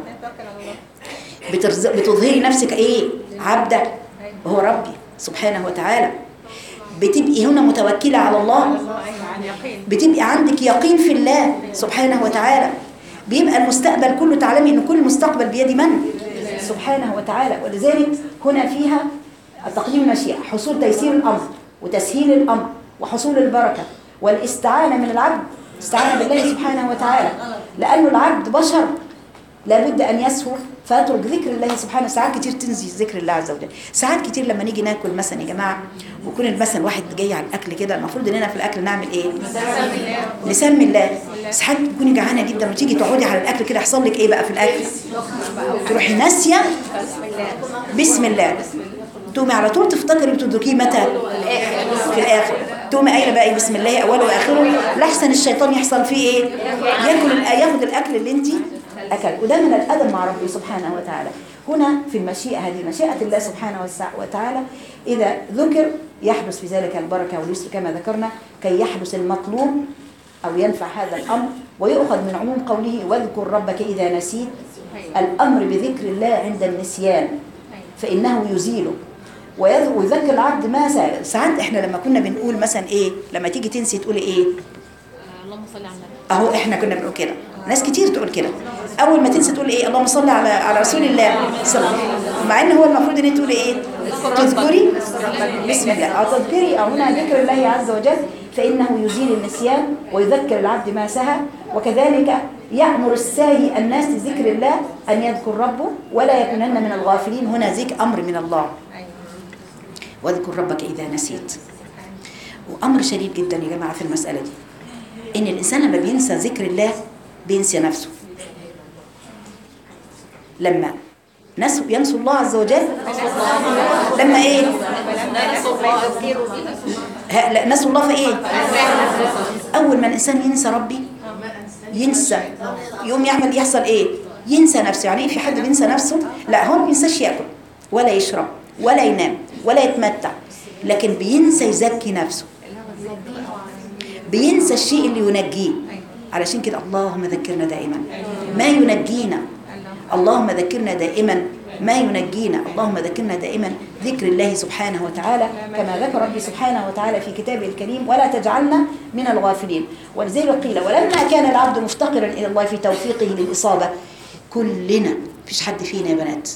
بتظهري نفسك إيه؟ عبدة وهو ربي سبحانه وتعالى. بتبقي هنا متوكلة على الله، بتبقي عندك يقين في الله سبحانه وتعالى. بيبقى المستقبل كله تعلمي ان كل مستقبل بيد من؟ سبحانه وتعالى. ولذلك هنا فيها تقديم المشيئة، حصول تيسير الأمر وتسهيل الأمر وحصول البركة والاستعانة من العبد، استعانة بالله سبحانه وتعالى، لأنه العبد بشر لابد أن يسهو فاترك ذكر الله سبحانه. ساعات كتير تنسي ذكر الله عز وجل. ساعات كتير لما نيجي ناكل مثلا يا جماعة ويكون مثلا واحد جاي على الأكل كده، المفروض إننا في الأكل نعمل إيه؟ نسمي الله. ساعات تكوني جعانة جدا وتيجي تقعدي على الأكل كده، يحصل لك إيه بقى في الأكل؟ تروحي ناسية بسم الله، تقومي على طول تفتكري وتدركيه متى؟ في الآخر. تقومي قايله بقى بسم الله أوله وآخره، لحسن الشيطان يحصل فيه إيه؟ ياكل ياخد الأكل اللي أنت أكل. وده من الأدب مع ربي سبحانه وتعالى. هنا في المشيئة، هذه مشيئة الله سبحانه وتعالى، إذا ذكر يحدث في ذلك البركة واليسر كما ذكرنا، كي يحدث المطلوب أو ينفع هذا الأمر. ويؤخذ من عموم قوله واذكر ربك إذا نسيت، الأمر بذكر الله عند النسيان فإنه يزيله ويذكر العبد ما سأل. ساعات إحنا لما كنا بنقول مثلا إيه، لما تيجي تنسي تقولي إيه؟ اللهم صل على النبي. أهو إحنا كنا بنقول كده، ناس كتير تقول كده، أول ما تنسي تقول إيه؟ اللهم صل على على رسول الله صلى الله عليه وسلم، مع إن هو المفروض إن تقولي إيه؟ تذكري بسم الله، أو تذكري أو هنا ذكر الله عز وجل فإنه يزيل النسيان ويذكر العبد ما سهى. وكذلك يأمر الساهي الناس لذكر الله أن يذكر ربه ولا يكونن من الغافلين. هنا ذكر أمر من الله، واذكر ربك إذا نسيت. وأمر شديد جدا يا جماعة في المسألة دي، إن الإنسان لما بينسى ذكر الله بينسى نفسه. لما نسوا ينسوا الله عز وجل، لما إيه؟ لا نسوا الله في إيه؟ أول ما الإنسان ينسى ربي ينسى، يوم يعمل يحصل إيه؟ ينسى نفسه. يعني إيه في حد بينسى نفسه؟ لا، هو ما بينساش يأكل ولا يشرب ولا ينام ولا يتمتع، لكن بينسى يزكي نفسه، بينسى الشيء اللي ينجيه. علشان كده اللهم ذكرنا دائما ما ينجينا، اللهم ذكرنا دائما ما ينجينا، اللهم ذكرنا دائما ذكر الله سبحانه وتعالى كما ذكر ربي سبحانه وتعالى في كتابه الكريم: ولا تجعلنا من الغافلين. ولذلك قيل: ولما كان العبد مفتقرا إلى الله في توفيقه للإصابة. كلنا، مفيش حد فينا يا بنات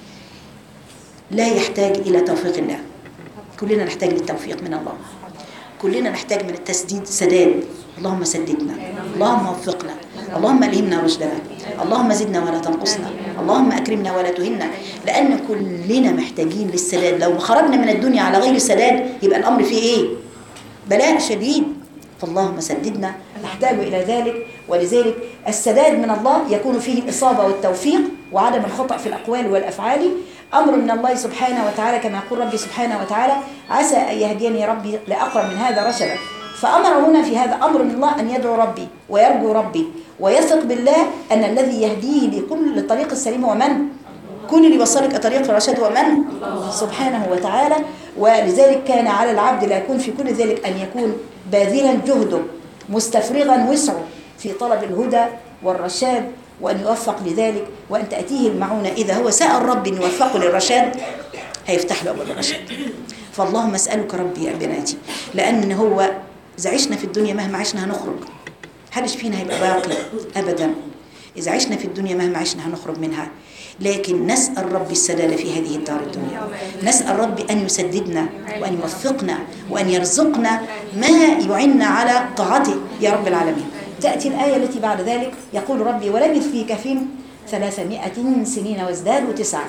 لا يحتاج إلى توفيق الله، كلنا نحتاج للتوفيق من الله، كلنا نحتاج من التسديد سداد. اللهم سددنا، اللهم وفقنا، اللهم ألهمنا رشدنا، اللهم زدنا ولا تنقصنا، اللهم أكرمنا ولا تهنا، لأن كلنا محتاجين للسداد. لو خرجنا من الدنيا على غير سداد يبقى الأمر فيه إيه؟ بلاء شديد. فاللهم سددنا، نحتاج إلى ذلك. ولذلك السداد من الله يكون فيه الإصابة والتوفيق وعدم الخطأ في الأقوال والأفعال، أمر من الله سبحانه وتعالى كما يقول ربي سبحانه وتعالى: عسى أن يهديني ربي لأقرب من هذا رشدا. فأمر هنا في هذا أمر من الله أن يدعو ربي ويرجو ربي ويثق بالله أن الذي يهديه لكل الطريق السليم هو من؟ كل اللي يوصلك طريق الرشاد هو من؟ سبحانه وتعالى. ولذلك كان على العبد لا يكون في كل ذلك أن يكون باذلا جهده مستفرغا وسعه في طلب الهدى والرشاد، وأن يوفق لذلك، وأن تأتيه المعونة. إذا هو سأل ربي أن يوفقه للرشاد هيفتح له أبواب الرشاد. فاللهم أسألك ربي يا بناتي، لأن هو إذا عشنا في الدنيا مهما عشنا هنخرج، محدش فينا هيبقى باقي أبدا. إذا عشنا في الدنيا مهما عشنا هنخرج منها، لكن نسأل ربي السداد في هذه الدار الدنيا، نسأل ربي أن يسددنا وأن يوفقنا وأن يرزقنا ما يعيننا على طاعته يا رب العالمين. تأتي الآية التي بعد ذلك: يقول ربي: ولبث في كهفهم ثلاثمائة سنين وازدادوا تسعة.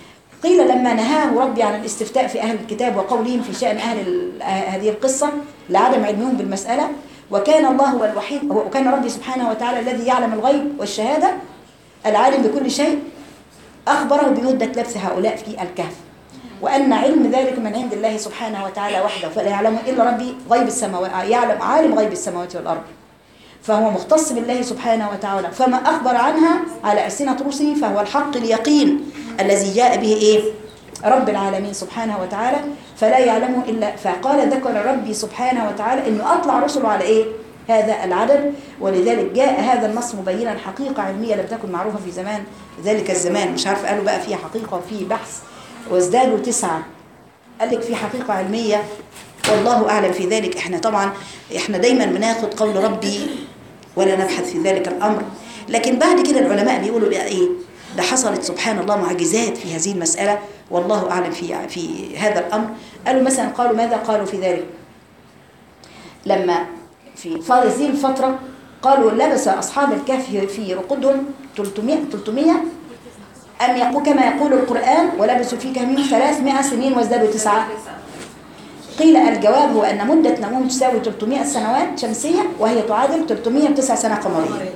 قيل لما نهاه ربي عن الاستفتاء في أهل الكتاب وقولهم في شأن أهل هذه القصة لعدم علمهم بالمسألة، وكان الله هو الوحيد، وكان ربي سبحانه وتعالى الذي يعلم الغيب والشهادة العالم بكل شيء، أخبره بمدة لبث هؤلاء في الكهف، وأن علم ذلك من عند الله سبحانه وتعالى وحده، فلا يعلم إلا ربي غيب السماوات، يعلم عالم غيب السماوات والأرض، فهو مختص بالله سبحانه وتعالى. فما أخبر عنها على ألسنة رسله فهو الحق اليقين الذي جاء به إيه؟ رب العالمين سبحانه وتعالى، فلا يعلمه إلا. فقال ذكر ربي سبحانه وتعالى أنه أطلع رسله على إيه؟ هذا العدد. ولذلك جاء هذا النص مبينا حقيقة علمية لم تكن معروفة في زمان ذلك الزمان. مش عارف قالوا بقى فيها حقيقة وفيه بحث، وازدادوا تسعة، قال لك في حقيقة علمية والله أعلم في ذلك. احنا طبعا احنا دايما بناخد قول ربي ولا نبحث في ذلك الأمر، لكن بعد كده العلماء بيقولوا بقى إيه؟ ده حصلت سبحان الله معجزات في هذه المسألة والله أعلم في في هذا الأمر. قالوا مثلا، قالوا ماذا قالوا في ذلك؟ لما في هذه الفترة قالوا لبس أصحاب الكهف في رقودهم ثلاثمائة أم يقول كما يقول القرآن: ولبسوا في كهفهم ثلاثمائة سنين وازدادوا تسعة. قيل الجواب هو أن مدة نومهم تساوي ثلاثمائة سنوات شمسية، وهي تعادل ثلاثمائة وتسعة سنة قمرية.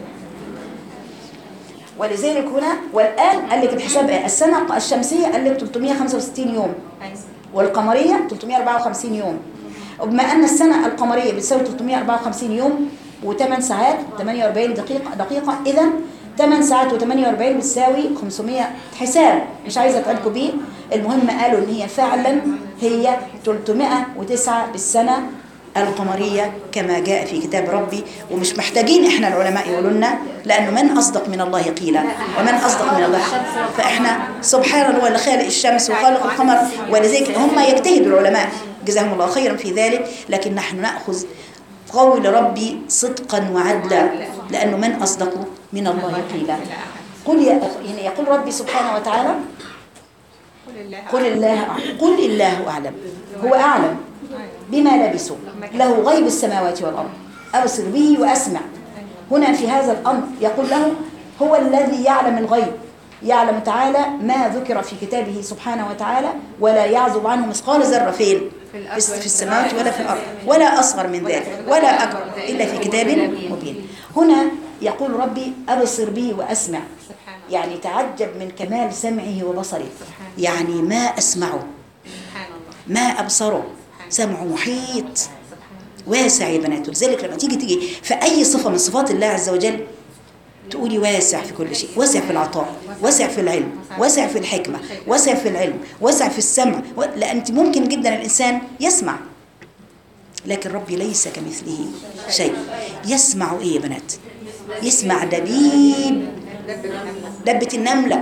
ولذلك هنا والآن قال لك الحساب ايه؟ السنة الشمسية قال لك ثلاثمائة وخمسة وستين يوم، والقمرية ثلاثمائة وأربعة وخمسين يوم. وبما أن السنة القمرية بتساوي ثلاثمائة وأربعة وخمسين يوم و8 ساعات ثمانية وأربعين دقيقة دقيقة إذا ثماني ساعات وثمانية وأربعين بتساوي خمسمائة. حساب مش عايزة أتعبكم بيه. المهم قالوا إن هي فعلا هي ثلاثمائة وتسعة بالسنة القمرية كما جاء في كتاب ربي. ومش محتاجين إحنا العلماء يقولوا لنا، لأنه من أصدق من الله قيلا ومن أصدق من الله. فإحنا سبحان الله اللي خالق الشمس وخالق القمر، ولذلك هم يجتهدوا العلماء جزاهم الله خيرا في ذلك، لكن نحن نأخذ قول ربي صدقا وعدلا، لأنه من أصدق من الله قيلا. قل يعني يقول ربي سبحانه وتعالى: قل الله قل الله أعلم، هو أعلم بما لبسوا، له غيب السماوات والأرض، أبصر به وأسمع. هنا في هذا الأمر يقول له هو الذي يعلم الغيب، يعلم تعالى ما ذكر في كتابه سبحانه وتعالى، ولا يعزب عنه مثقال ذرة فين في السماوات ولا في الأرض، ولا أصغر من ذلك ولا أكبر إلا في كتاب مبين. هنا يقول ربي: أبصر به وأسمع، يعني تعجب من كمال سمعه وبصره، يعني ما أسمعه ما أبصره، سمعه محيط واسع يا بنات. لذلك لما تيجي تيجي في أي صفة من صفات الله عز وجل تقولي واسع في كل شيء، واسع في العطاء، واسع في العلم، واسع في الحكمة، واسع في العلم، واسع في السمع. لأن أنت ممكن جدا الإنسان يسمع، لكن ربي ليس كمثله شيء. يسمع إيه يا بنات؟ يسمع دبيب دبة النملة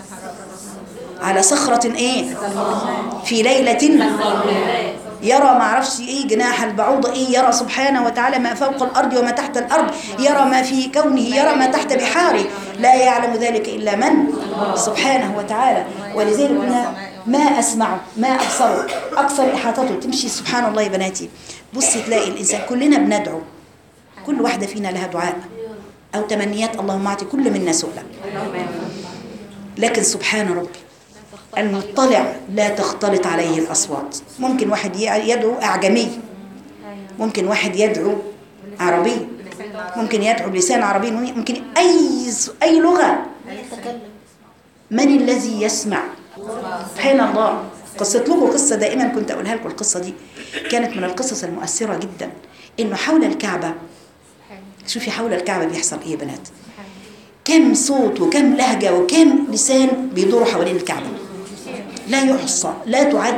على صخرة ايه في ليلة، يرى ما عرفش ايه جناح البعوضة ايه، يرى سبحانه وتعالى ما فوق الارض وما تحت الارض، يرى ما في كونه، يرى ما تحت بحاره، لا يعلم ذلك الا من سبحانه وتعالى. ولذلك قلنا ما اسمعه ما ابصره اكثر احاطته. تمشي سبحان الله يا بناتي، بصي تلاقي الانسان كلنا بندعو، كل واحدة فينا لها دعاء او تمنيات، اللهم اعطي كل منا سؤلا، لكن سبحان ربي المطلع لا تختلط عليه الأصوات. ممكن واحد يدعو أعجمي، ممكن واحد يدعو عربي، ممكن يدعو بلسان عربي، ممكن أي أي لغة. من الذي يسمع؟ سبحان الله. قصة لكم قصة دائما كنت أقولها لكم، القصة دي كانت من القصص المؤثرة جدا. إنه حول الكعبة، شوفي حول الكعبة بيحصل إيه يا بنات، كم صوت وكم لهجة وكم لسان بيدوروا حوالين الكعبة، لا يحصى لا تعد.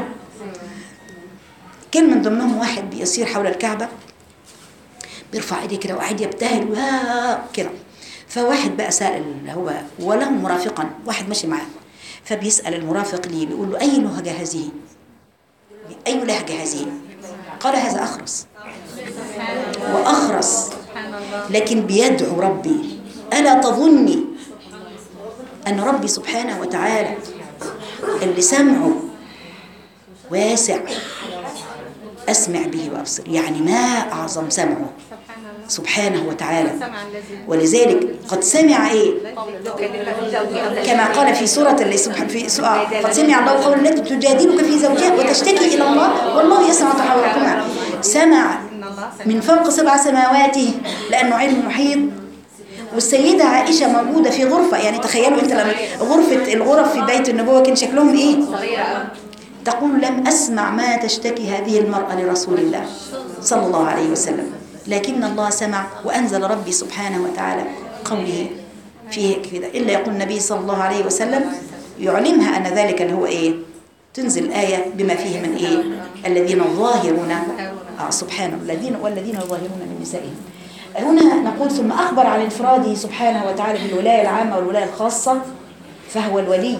كان من ضمنهم واحد بيسير حول الكعبة بيرفع ايديه كده وقاعد يبتهل كده. فواحد بقى سائل هو وله مرافقا، واحد ماشي معاه، فبيسأل المرافق ليه، بيقول له أي لهجة هذه؟ أي لهجة هذه؟ قال هذا أخرس وأخرس، لكن بيدعو ربي. ألا تظني أن ربي سبحانه وتعالى اللي سمعه واسع أسمع به وأبصر، يعني ما أعظم سمعه سبحانه وتعالى. ولذلك قد سمع إيه كما قال في سورة اللي سبحانه في سؤال، قد سمع الله قول التي تجادلك في زوجها وتشتكي إلى الله والله يسمع تحاوركما. سمع من فوق سبع سماواته لأنه علم محيط. والسيدة عائشة موجودة في غرفة، يعني تخيلوا انت لما غرفة الغرف في بيت النبوة كان شكلهم ايه، تقول لم أسمع ما تشتكي هذه المرأة لرسول الله صلى الله عليه وسلم، لكن الله سمع وأنزل ربي سبحانه وتعالى قوله فيه كذا، إلا يقول النبي صلى الله عليه وسلم يعلمها أن ذلك اللي هو ايه، تنزل آية بما فيه من ايه الذين ظاهرون آه سبحانه الذين والذين يظاهرون من نسائهم. هنا نقول ثم أخبر عن انفراده سبحانه وتعالى بالولاية العامة والولاية الخاصة، فهو الولي.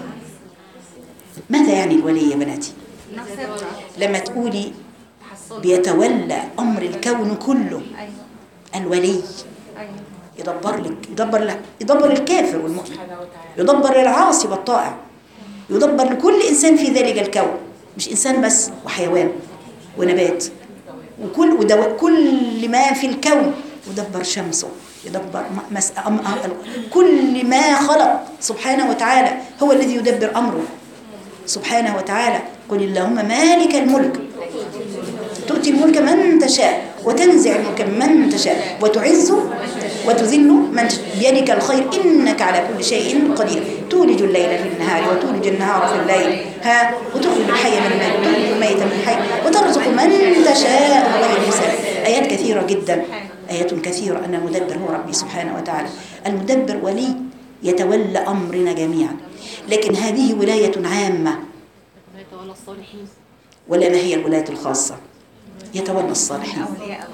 ماذا يعني الولي يا بناتي؟ لما تقولي بيتولى أمر الكون كله، الولي يدبر لك، يدبر لك، يدبر الكافر والمؤمن، يدبر العاصي والطائع، يدبر لكل إنسان في ذلك الكون، مش إنسان بس، وحيوان ونبات وكل ودواء، كل ما في الكون يدبر شمسه، يدبر مس... أم... كل ما خلق سبحانه وتعالى هو الذي يدبر أمره سبحانه وتعالى. قل اللهم مالك الملك تؤتي الملك من تشاء وتنزع الملك من تشاء وتعز وتذل من تشاء بيدك الخير إنك على كل شيء قدير، تولج الليل في النهار وتولج النهار في الليل ها وتخرج الحي من الميت وتخرج الميت من الحي وترزق من تشاء بغير حساب. آيات كثيرة جدا، آيات كثيرة أن المدبر هو ربي سبحانه وتعالى. المدبر ولي يتولى أمرنا جميعا، لكن هذه ولاية عامة. يتولى الصالحين. ولا ما هي الولاية الخاصة؟ يتولى الصالحين.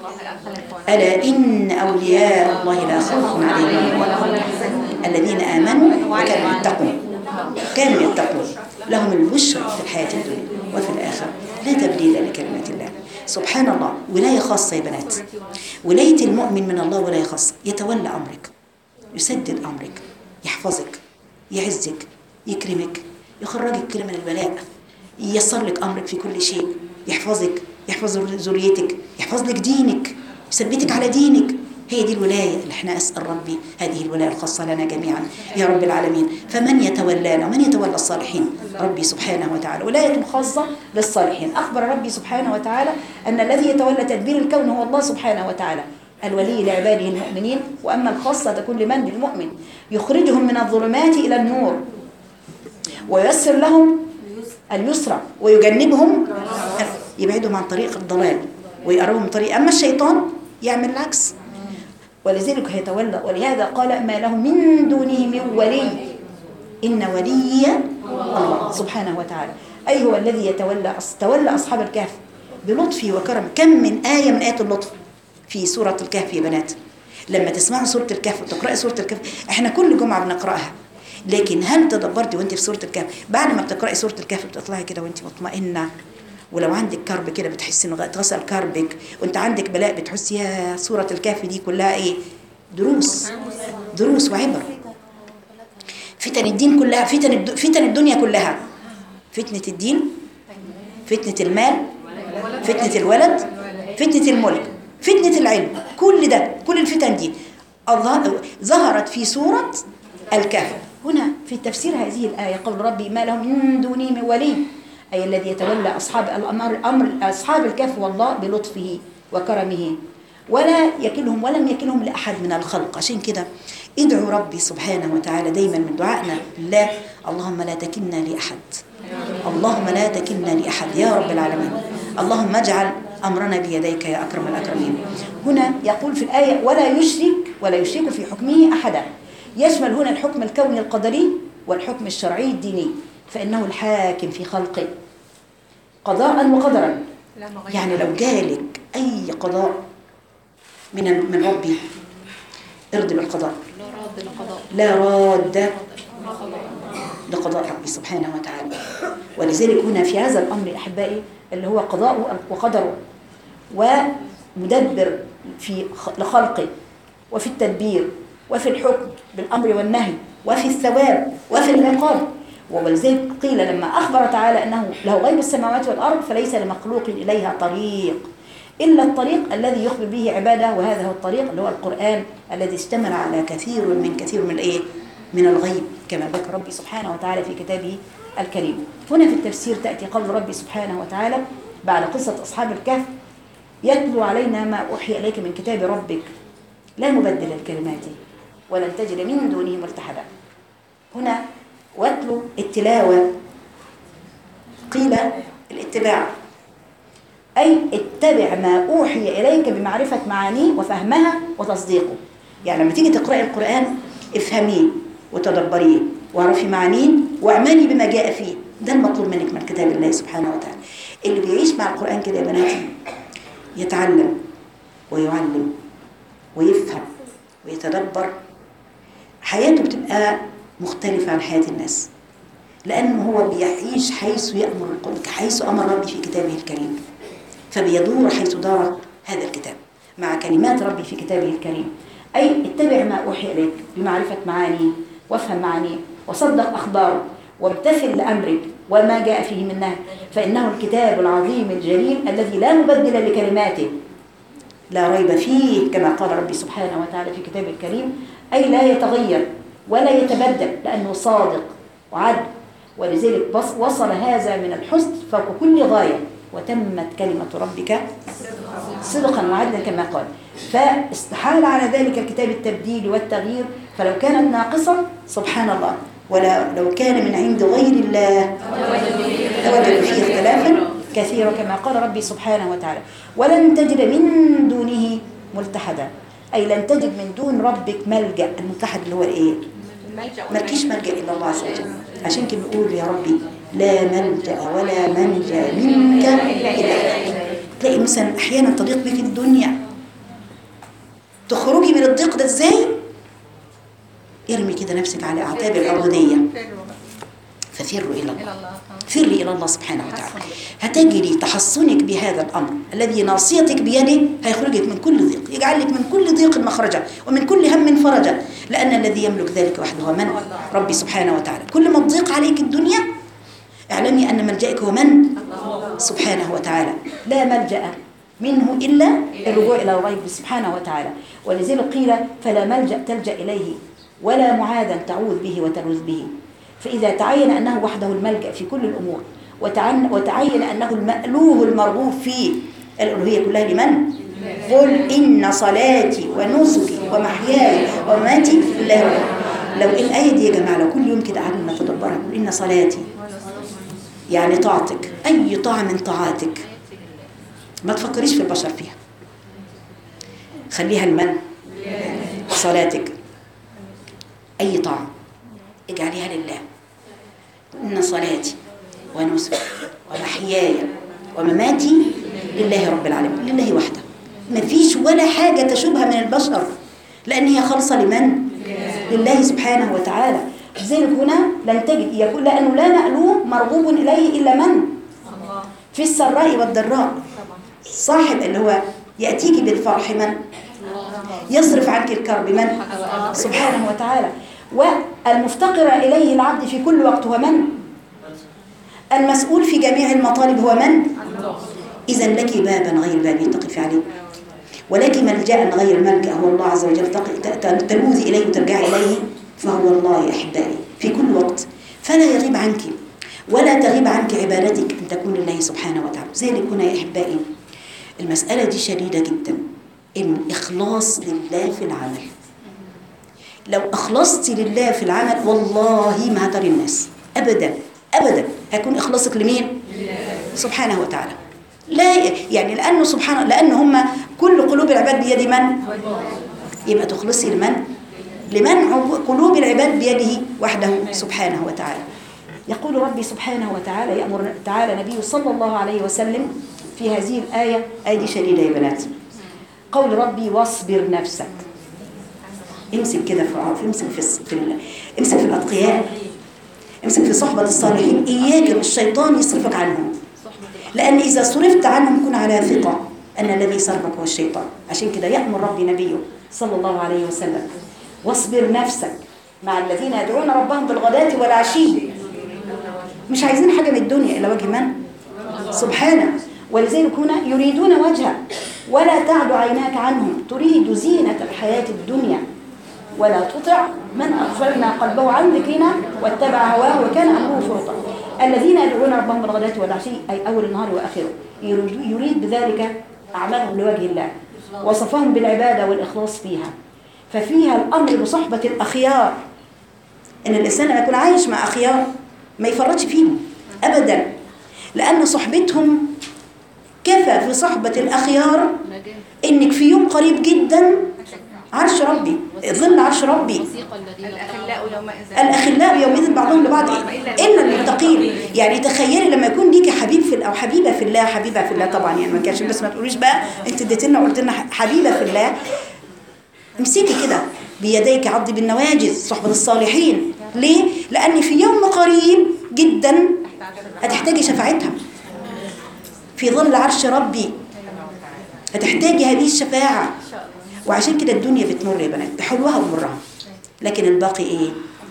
ألا إن أولياء الله لا خوف عليهم ولا هم يحزنون الذين آمنوا وكانوا يتقون كانوا يتقون لهم البشرى في الحياة الدنيا وفي الآخرة لا تبديل لكلمات الله. سبحان الله، ولاية خاصة يا بنات. ولاية المؤمن من الله ولاية خاصة، يتولى أمرك، يسدد أمرك، يحفظك، يعزك، يكرمك، يخرجك كل من البلاء، ييسر لك أمرك في كل شيء، يحفظك، يحفظ ذريتك، يحفظ لك دينك، يثبتك على دينك. هي دي الولاية اللي احنا أسأل ربي هذه الولاية الخاصة لنا جميعا يا رب العالمين. فمن يتولانا ومن يتولى الصالحين؟ ربي سبحانه وتعالى. ولاية خاصة للصالحين. أخبر ربي سبحانه وتعالى أن الذي يتولى تدبير الكون هو الله سبحانه وتعالى، الولي لعباده المؤمنين. وأما الخاصة تكون لمن؟ للمؤمن، يخرجهم من الظلمات إلى النور وييسر لهم اليسرى ويجنبهم، يبعدهم عن طريق الضلال ويقربهم طريق. أما الشيطان يعمل العكس، ولذلك هيتولى. ولهذا قال ما له من دونه من ولي إن ولي الله سبحانه وتعالى. أي هو الذي يتولى تولى أصحاب الكهف بلطفه وكرم. كم من آية من آيات اللطف في سورة الكهف يا بنات. لما تسمعوا سورة الكهف وتقرأي سورة الكهف، احنا كل جمعة بنقرأها، لكن هل تدبرتي وانت في سورة الكهف بعد ما بتقرأي سورة الكهف بتطلعي كده وانت مطمئنة؟ ولو عندك كرب كده بتحسي انه اتغسل كربك، وانت عندك بلاء بتحسي يا سورة الكهف دي كلها ايه؟ دروس دروس وعبر. فتن الدين كلها، فتن الد... فتن الدنيا كلها، فتنة الدين، فتنة المال، فتنة الولد، فتنة الملك، فتنة العلم، كل ده كل الفتن دي الله ظهرت في سورة الكهف. هنا في تفسير هذه الآية قول ربي ما لهم من دونه من ولي، أي الذي يتولى أصحاب الأمر أمر أصحاب الكهف والله بلطفه وكرمه، ولا يكلهم ولم يكلهم لأحد من الخلق. عشان كده ادعوا ربي سبحانه وتعالى دايما من دعائنا لله اللهم لا تكلنا لأحد، اللهم لا تكلنا لأحد يا رب العالمين، اللهم اجعل أمرنا بيديك يا أكرم الأكرمين. هنا يقول في الآية ولا يشرك ولا يشرك في حكمه أحدا، يشمل هنا الحكم الكوني القدري والحكم الشرعي الديني، فإنه الحاكم في خلقه قضاء وقدرا. يعني لو جالك أي قضاء من من ربي ارضي بالقضاء، لا راد لقضاء ربي سبحانه وتعالى. ولذلك هنا في هذا الأمر أحبائي اللي هو قضاء وقدره ومدبر في لخلقه، وفي التدبير وفي الحكم بالأمر والنهي وفي الثواب وفي العقاب. ولذلك قيل لما أخبر تعالى أنه له غيب السماوات والأرض فليس لمخلوق إليها طريق إلا الطريق الذي يخبر به عباده، وهذا هو الطريق اللي هو القرآن الذي اشتمل على كثير من كثير من إيه؟ من الغيب كما ذكر ربي سبحانه وتعالى في كتابه الكريم. هنا في التفسير تأتي قول ربي سبحانه وتعالى بعد قصة أصحاب الكهف يتلو علينا ما أوحي إليك من كتاب ربك لا مبدل لكلماته ولن تجد من دونه ملتحدا. هنا واتلو التلاوة قيل الاتباع، أي اتبع ما أوحي إليك بمعرفة معانيه وفهمها وتصديقه. يعني لما تيجي تقرأي القرآن افهميه وتدبريه واعرفي معانيه واعملي بما جاء فيه، ده المطلوب منك من كتاب الله سبحانه وتعالى. اللي بيعيش مع القرآن كده يا بناتي يتعلم ويعلم ويفهم ويتدبر، حياته بتبقى مختلفة عن حياة الناس، لأنه هو بيعيش حيث يأمر القرآن، حيث أمر ربي في كتابه الكريم، فبيدور حيث دار هذا الكتاب مع كلمات ربي في كتابه الكريم. أي اتبع ما أوحي إليك بمعرفة معانيه وافهم معانيه وصدق أخباره وامتثل لأمرك وما جاء فيه من نهي، فإنه الكتاب العظيم الجليل الذي لا مبدل لكلماته لا ريب فيه كما قال ربي سبحانه وتعالى في كتابه الكريم، أي لا يتغير ولا يتبدل لأنه صادق وعدل. ولذلك وصل هذا من الحسن فوق كل غاية وتمت كلمة ربك صدقا وعدلا كما قال. فاستحال على ذلك الكتاب التبديل والتغيير، فلو كانت ناقصة سبحان الله ولا لو كان من عند غير الله لوجدوا فيه اختلافا كثيرا كما قال ربي سبحانه وتعالى ولن تجد من دونه ملتحدا، أي لن تجد من دون ربك ملجأ. الملتحد اللي هو ايه؟ مالكيش ملجأ إلا الله عز وجل. عشان كده نقول يا ربي لا ملجأ ولا منجا منك إلا إليك. تلاقي مثلا أحيانا تضيق بك الدنيا، تخرجي من الضيق ده ازاي؟ ارمي كده نفسك على أعتاب العبودية ففروا إلى الله، فري إلى الله سبحانه وتعالى. هتجري تحصنك بهذا الأمر الذي ناصيتك بيده هيخرجك من كل ضيق، يجعلك من كل ضيق مخرجا ومن كل هم فرجا، لأن الذي يملك ذلك وحده هو من؟ ربي سبحانه وتعالى. كل ما تضيق عليك الدنيا اعلمي أن ملجأك هو من؟ سبحانه وتعالى. لا ملجأ منه إلا الرجوع إلى الغيب سبحانه وتعالى. ولذلك قيل فلا ملجأ تلجأ إليه ولا معاذا تعوذ به وتلوذ به. فإذا تعين أنه وحده الملجأ في كل الأمور وتعين أنه المألوه المرغوب فيه، الألوهية كلها لمن؟ قل إن صلاتي ونسكي ومحياي ومماتي لله. لو الآية دي يا جماعة لو كل يوم كده قعدنا نتدبرها، قل إن صلاتي يعني طاعتك، أي طاعة من طاعاتك ما تفكريش في البشر فيها، خليها لمن؟ صلاتك أي طاعة اجعليها لله. إن صلاتي ونسكي ومحياي ومماتي لله رب العالمين، لله وحده، ما فيش ولا حاجة تشبه من البشر لأن هي خالصة لمن؟ لله سبحانه وتعالى. لذلك هنا لن تجد يقول لأنه لا مألوم مرغوب إليه إلا من؟ في السراء والضراء. صاحب اللي هو يأتيك بالفرح من؟ يصرف عنك الكرب من؟ سبحانه وتعالى. والمفتقر إليه العبد في كل وقت هو من؟ المسؤول في جميع المطالب هو من؟ إذا لك بابا غير باب تقف عليه، ولك ملجأ غير ملجأ هو الله عز وجل تلوذي إليه وترجعي إليه، فهو الله يا أحبائي في كل وقت. فلا يغيب عنك ولا تغيب عنك عبادتك أن تكون لله سبحانه وتعالى. ذلك هنا يا أحبائي المسألة دي شديدة جدا، الإخلاص لله في العمل. لو أخلصت لله في العمل والله ما هتري الناس أبدا أبدا. هيكون إخلاصك لمين؟ سبحانه وتعالى. لا يعني لأنه سبحانه لأن هم كل قلوب العباد بيد من؟ يبقى تخلصي لمن؟ لمن قلوب العباد بيده وحده سبحانه وتعالى. يقول ربي سبحانه وتعالى يأمر تعالى نبيه صلى الله عليه وسلم في هذه الآية. آية دي شديدة يا بنات. قول ربي واصبر نفسك. امسك كده في امسك في في امسك في الأتقياء، امسك في صحبة الصالحين. إياك الشيطان يصرفك عنهم، لأن إذا صرفت عنهم كن على ثقة أن الذي صرفك هو الشيطان. عشان كده يأمر ربي نبيه صلى الله عليه وسلم واصبر نفسك مع الذين يدعون ربهم بالغداة والعشي. مش عايزين حاجة من الدنيا إلا وجه من؟ سبحانه. ولذلك هنا يريدون وجهه ولا تعد عيناك عنهم تريد زينة الحياة الدنيا ولا تطع من أغفلنا قلبه عن ذكرنا واتبع هواه وكان أمره فرطا. الذين يدعون ربهم بالغداة والعشي أي أول النهار وآخره يريد بذلك أعمالهم لوجه الله، وصفهم بالعبادة والإخلاص فيها. ففيها الأمر بصحبة الأخيار، إن الإنسان لما يكون عايش مع أخيار ما يفرطش فيهم أبدا، لأن صحبتهم كفى في صحبة الأخيار إنك في يوم قريب جدا عرش ربي ظل عرش ربي. الأخلاء يومئذ بعضهم لبعض إلا المتقين. يعني تخيلي لما يكون ليكي حبيب في أو حبيبة في الله. حبيبة في الله طبعا يعني ما كانش، بس ما تقوليش بقى أنت اديت لنا وقلت لنا حبيبة في الله. امسكي كده بيديك عضي بالنواجذ صحبة الصالحين. ليه؟ لأن في يوم قريب جدا هتحتاجي شفاعتها في ظل عرش ربي، هتحتاجي هذه الشفاعة. وعشان كده الدنيا بتمر يا بنات بحلوها ومرها، لكن الباقي ايه؟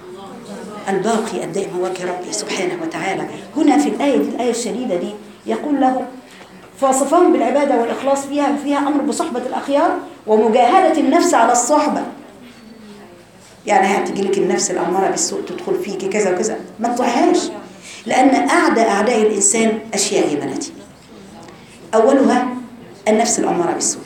الباقي الدائم هو وجه ربي سبحانه وتعالى. هنا في الآية دي الآية الشديدة دي يقول له فوصفهم بالعبادة والإخلاص فيها، وفيها أمر بصحبة الأخيار ومجاهدة النفس على الصحبة. يعني هتجي لك النفس الأمارة بالسوء تدخل فيك كذا وكذا، ما تطيعهاش، لأن أعدى أعداء الإنسان أشياء يا بناتي. أولها النفس الأمارة بالسوء،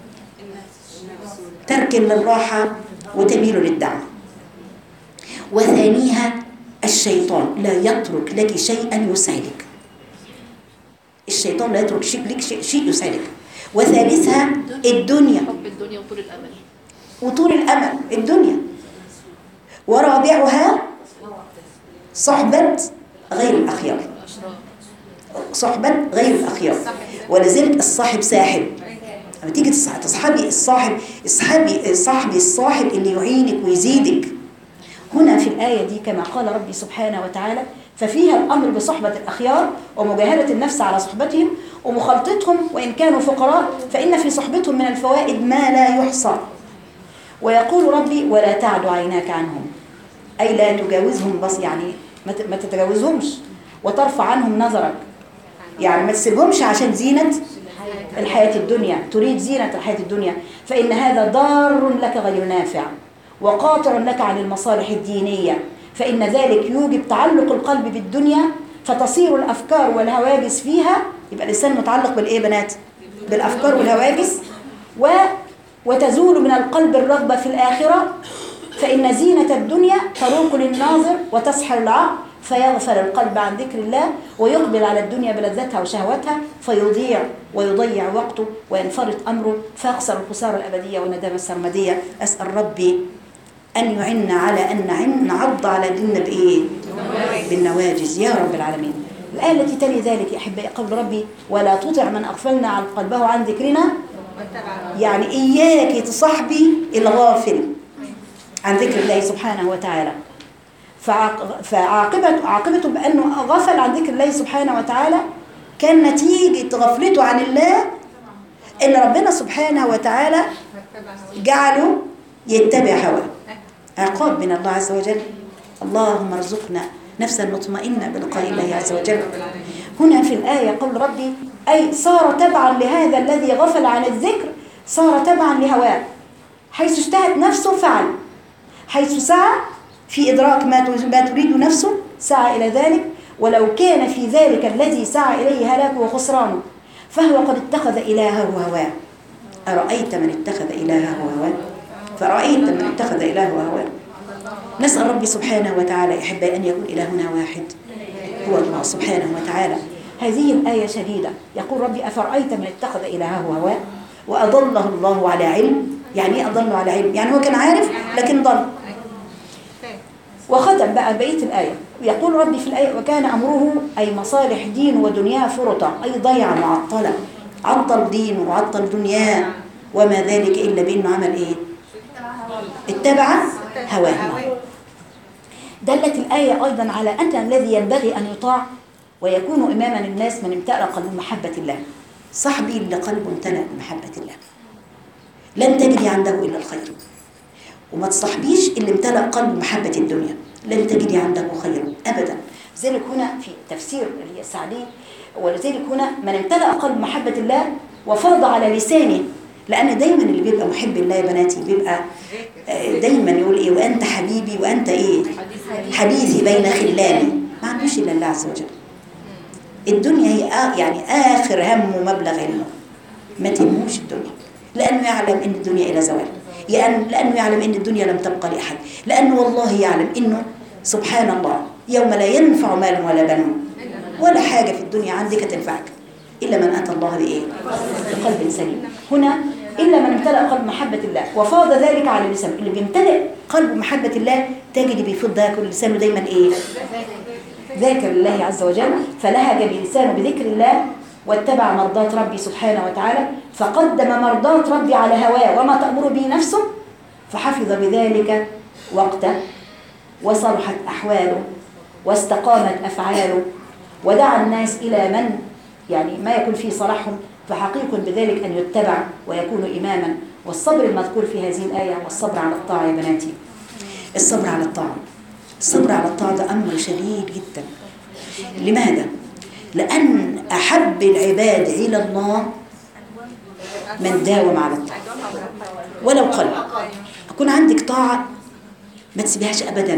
تركن للراحة وتميل للدعوة. وثانيها الشيطان لا يترك لك شيئا يسعدك، الشيطان لا يترك شيء لك شيء يسعدك. وثالثها الدنيا، حب الدنيا وطول الأمل وطول الأمل الدنيا. ورابعها صحبة غير الأخيار، صحبة غير الأخيار. ولذلك الصاحب ساحب، لما تيجي تصحبي الصاحب اصحابي صاحبي الصاحب اللي يعينك ويزيدك. هنا في الآية دي كما قال ربي سبحانه وتعالى ففيها الأمر بصحبة الأخيار ومجاهدة النفس على صحبتهم ومخالطتهم، وإن كانوا فقراء فإن في صحبتهم من الفوائد ما لا يحصى. ويقول ربي ولا تعد عيناك عنهم، أي لا تجاوزهم، بس يعني ما تتجاوزهمش وترفع عنهم نظرك، يعني ما تسيبهمش عشان زينة الحياة الدنيا، تريد زينة الحياة الدنيا، فإن هذا ضار لك غير نافع وقاطع لك عن المصالح الدينية، فإن ذلك يوجب تعلق القلب بالدنيا فتصير الأفكار والهواجس فيها. يبقى الإنسان متعلق بالإيه بنات؟ بالأفكار والهواجس. و وتزول من القلب الرغبة في الآخرة، فإن زينة الدنيا تروق للناظر وتسحر العقل فيغفل القلب عن ذكر الله ويقبل على الدنيا بلذتها وشهوتها فيضيع ويضيع وقته وينفرط أمره فيخسر الخسارة الأبدية والندامة السرمدية. أسأل ربي أن يعنا على أن نعض على ديننا بإيه؟ بالنواجز يا رب العالمين. الآية التي تلي ذلك يا أحبائي قول ربي ولا تطع من أغفلنا عن قلبه عن ذكرنا يعني إياك تصاحبي الغافل عن ذكر الله سبحانه وتعالى. فعاق- فعاقبته عاقبته بأنه غفل عن ذكر الله سبحانه وتعالى كان نتيجة غفلته عن الله إن ربنا سبحانه وتعالى جعله يتبع هواه. عقاب من الله عز وجل. اللهم ارزقنا نفسا مطمئنة بلقاء الله عز وجل. هنا في الآية قول ربي أي صار تبعا لهذا الذي غفل عن الذكر، صار تبعا لهواه، حيث اشتهت نفسه فعل، حيث سعى في إدراك ما ما تريد نفسه سعى إلى ذلك، ولو كان في ذلك الذي سعى إليه هلاكه وخسرانه فهو قد اتخذ إلهه هواه. أرأيت من اتخذ إلهه هواه؟ فرأيت من اتخذ إلهه هواه. نسأل ربي سبحانه وتعالى يحب أن يكون إلهنا واحد هو الله سبحانه وتعالى. هذه الآية شديدة. يقول ربي أفرأيت من اتخذ إلهه هواه وأضله الله على علم. يعني إيه أضله على علم؟ يعني هو كان عارف لكن ضل. وختم بقى بقية الآية يقول ربي في الآية وكان أمره أي مصالح دين ودنيا فرطة، أي ضيع معطلة، عطل دينه وعطل دنياه وما ذلك إلا بأنه عمل إيه؟ اتبع هواه. دلت الآية أيضا على أن الذي ينبغي أن يطاع ويكون إماما الناس من امتلأ قلب محبة الله. صاحبي اللي قلبه امتلأ بمحبة الله لن تجري عنده إلا الخير، وما تصاحبيش اللي امتلأ قلب محبة الدنيا، لن تجري عنده خير أبدا. لذلك هنا في تفسير اللي هي السعدي، ولذلك هنا من امتلأ قلب محبة الله وفاض على لسانه، لأن دايما اللي بيبقى محب الله يا بناتي بيبقى دايما يقول إيه وأنت حبيبي وأنت إيه حديثي بين خلاني، ما عندوش إلا الله عز وجل. الدنيا هي آه يعني آخر هم ومبلغ علمه، ما تهموش الدنيا، لأنه يعلم إن الدنيا إلى زوال، يعني لأنه يعلم إن الدنيا لم تبقى لأحد، لأنه والله يعلم إنه سبحان الله يوم لا ينفع مال ولا بنون ولا حاجة في الدنيا عندك تنفعك إلا من أتى الله بإيه؟ بقلب سليم. هنا إلا من امتلأ قلب محبة الله وفاض ذلك على اللسان. اللي بيمتلئ قلب محبة الله تجد بيفض ذاكر لسانه دايما إيه؟ ذاكر الله عز وجل، فلهج بلسانه بذكر الله واتبع مرضات ربي سبحانه وتعالى، فقدم مرضات ربي على هواه وما تأمر به نفسه، فحفظ بذلك وقته وصلحت أحواله واستقامت أفعاله، ودعا الناس إلى من يعني ما يكون فيه صلاحهم، فحقيق بذلك أن يتبع ويكون إماما. والصبر المذكور في هذه الآية والصبر على الطاعة يا بناتي. الصبر على الطاعة، الصبر على الطاعة ده أمر شديد جدا. لماذا؟ لأن أحب العباد إلى الله من داوم على الطاعة ولو قل. أكون عندك طاعة ما تسيبهاش أبدا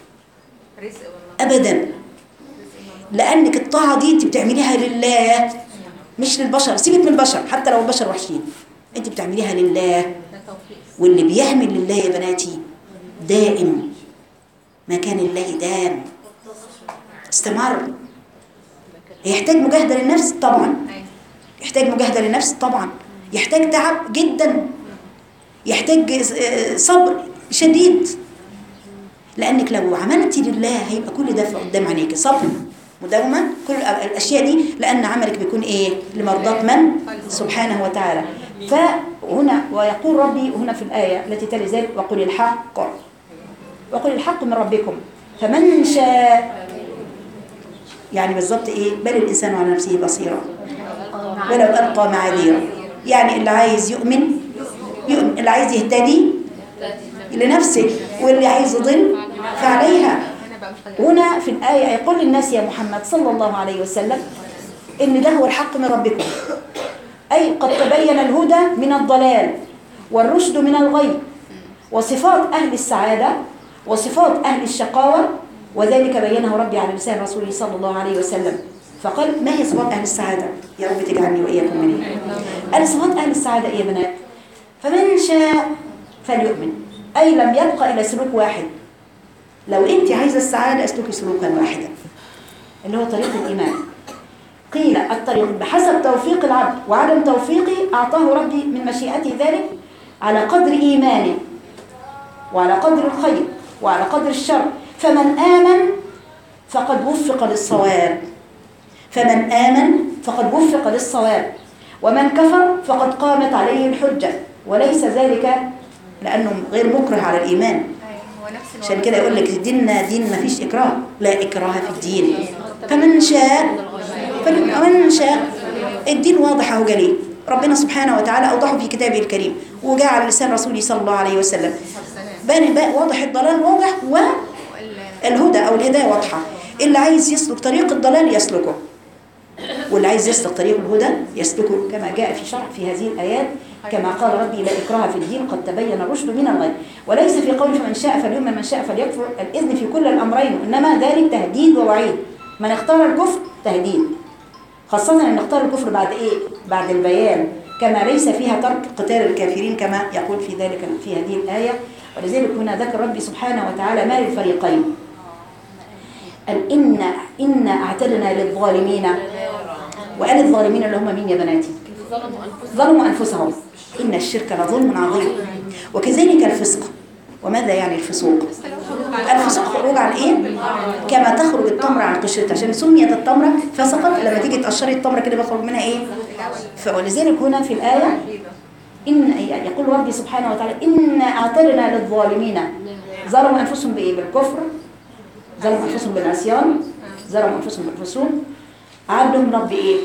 أبدا، لأنك الطاعة دي أنت بتعمليها لله مش للبشر. سيبك من البشر حتى لو البشر وحشين، أنت بتعمليها لله. واللي بيعمل لله يا بناتي دائم ما كان الله دام استمر. يحتاج مجاهدة للنفس طبعا، يحتاج مجاهدة للنفس طبعا، يحتاج تعب جدا، يحتاج صبر شديد، لأنك لو عملتي لله هيبقى كل ده قدام عينيك. صبر مداومة كل الأشياء دي، لأن عملك بيكون إيه لمرضاة من سبحانه وتعالى. فهنا ويقول ربي هنا في الآية التي تلي ذلك وقل الحق وقل الحق من ربكم فمن شاء، يعني بالضبط إيه بل الإنسان على نفسه بصيرا ولو ألقى معاذيره. يعني اللي عايز يؤمن يؤمن، اللي عايز يهتدي لنفسه، واللي عايز يضل فعليها. هنا في الآية يقول للناس يا محمد صلى الله عليه وسلم إن ده هو الحق من ربكم، أي قد تبين الهدى من الضلال والرشد من الغي، وصفات أهل السعادة وصفات أهل الشقاوة، وذلك بينه ربي على لسان رسوله صلى الله عليه وسلم. فقال ما هي صفات أهل السعادة؟ يا رب تجعلني وإياكم منها. قال صفات أهل السعادة إيه يا بنات؟ فمن شاء فليؤمن، أي لم يبقى إلى سلوك واحد. لو أنت عايزة السعادة اسلكي سلوكا واحدا اللي هو طريق الإيمان. قيل الطريق بحسب توفيق العبد، وعدم توفيقه أعطاه ربي من مشيئته ذلك على قدر إيمانه وعلى قدر الخير وعلى قدر الشر. فمن آمن فقد وفق للصواب، فمن آمن فقد وفق للصواب، ومن كفر فقد قامت عليه الحجة، وليس ذلك لأنه غير مكره على الإيمان. عشان كده يقول لك ديننا دين ما فيش إكراه، لا إكراه في الدين، فمن شاء فمن شاء. الدين واضح أهو جليل، ربنا سبحانه وتعالى أوضحه في كتابه الكريم، وجاء على لسان رسوله صلى الله عليه وسلم، بان بقى واضح الضلال واضح والهدى أو الهداية واضحة. اللي عايز يسلك طريق الضلال يسلكه، واللي عايز يسلك طريق الهدى يسلكه، كما جاء في شرح في هذه الآيات، كما قال ربي لا إكراه في الدين قد تبين الرشد من الغي، وليس في قول فمن شاء فليؤمن من شاء فليكفر الإذن في كل الأمرين، إنما ذلك تهديد ووعيد. من اختار الكفر تهديد، خاصة أن نختار الكفر بعد إيه؟ بعد البيان، كما ليس فيها ترك قتال الكافرين كما يقول في ذلك في هذه الآية. ولذلك هنا ذكر ربي سبحانه وتعالى ما للفريقين، قال إن إن أعتدنا للظالمين، وقال الظالمين اللي هم مين يا بناتي؟ ظلموا أنفسهم، إن الشرك لظلم عظيم، وكذلك الفسق. وماذا يعني الفسوق؟ الفسوق خروج عن إيه؟ كما تخرج التمر عن قشرتها، عشان سميت التمرة فسقط، لما تيجي تقشري التمرة كده بيخرج منها إيه؟ فولذلك هنا في الآية إن يقول ربي سبحانه وتعالى إن أعتدنا للظالمين، ظلموا أنفسهم بإيه؟ بالكفر، ظلموا أنفسهم بالعصيان، ظلموا أنفسهم بالفسوق، عبدهم ربي إيه؟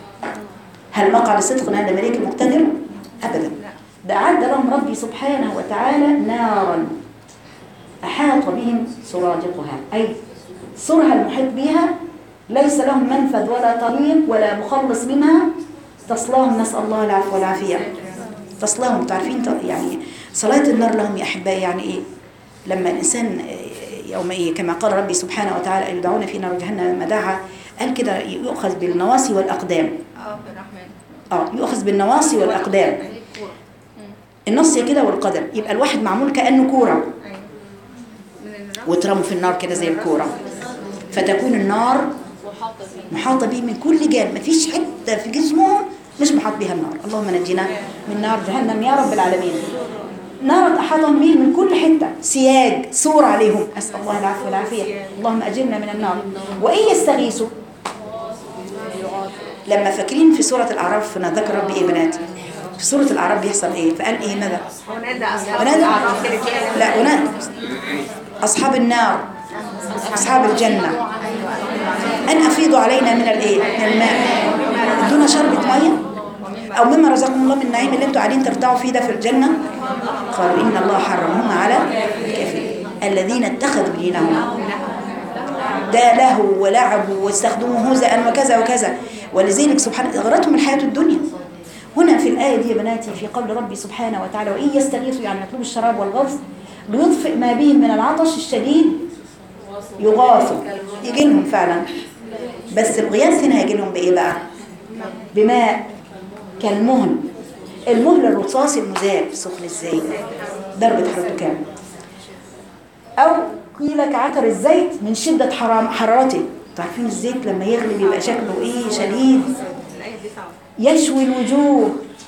هل مقعد صدق عند مليك مقتدر؟ أبدا، ده أعد لهم ربي سبحانه وتعالى نارا أحاط بهم سرادقها، أي سرها المحيط بها، ليس لهم منفذ ولا طريق ولا مخلص منها، تصلاهم، نسأل الله العفو والعافية، تصلاهم. تعرفين يعني صلاة النار لهم يا أحبائي يعني إيه؟ لما الإنسان يوم إيه كما قال ربي سبحانه وتعالى يدعون في نار جهنم مدعا، قال كده يؤخذ بالنواصي والأقدام. اه يؤخذ بالنواصي والأقدام، النص كده والقدم، يبقى الواحد معمول كأنه كورة وترموا في النار كده زي الكورة، فتكون النار محاطة به من كل جانب، مفيش حتة في جسمهم مش محاط بها النار. اللهم نجينا من نار جهنم يا رب العالمين. نار أحاطهم به من كل حتة، سياج سور عليهم، أسأل الله العفو والعافية، اللهم أجرنا من النار. وإن يستغيثوا، لما فاكرين في سورة الأعراف ذكر ربي إيه بنات؟ في سورة الأعراف بيحصل إيه؟ فقال إيه ماذا؟ ونادى لا ونادى أصحاب النار أصحاب الجنة أن أفيضوا علينا من الإيه؟ من الماء، ادونا شربة مية أو مما رزقكم الله من النعيم اللي انتوا قاعدين ترتعوا فيه ده في الجنة. قالوا إن الله حرمهم على الكافرين الذين اتخذوا دينهم ده له ولعبوا واستخدموا هزءا وكذا وكذا، ولذلك سبحانه أغرتهم الحياة الدنيا. هنا في الآية دي يا بناتي في قول ربي سبحانه وتعالى وإن يستغيثوا، يعني يطلبوا الشراب والغوث ليطفئ ما بهم من العطش الشديد يغاثوا، يجي لهم فعلا، بس الغياث هنا يجي لهم بإيه بقى؟ بماء كالمهل، المهل الرصاصي المذاب، سخن ازاي؟ درجة حرارته كام؟ أو قيل كعطر الزيت من شدة حرارته. تعرفين الزيت لما يغلي بيبقى شكله إيه؟ شديد، يشوي الوجوه،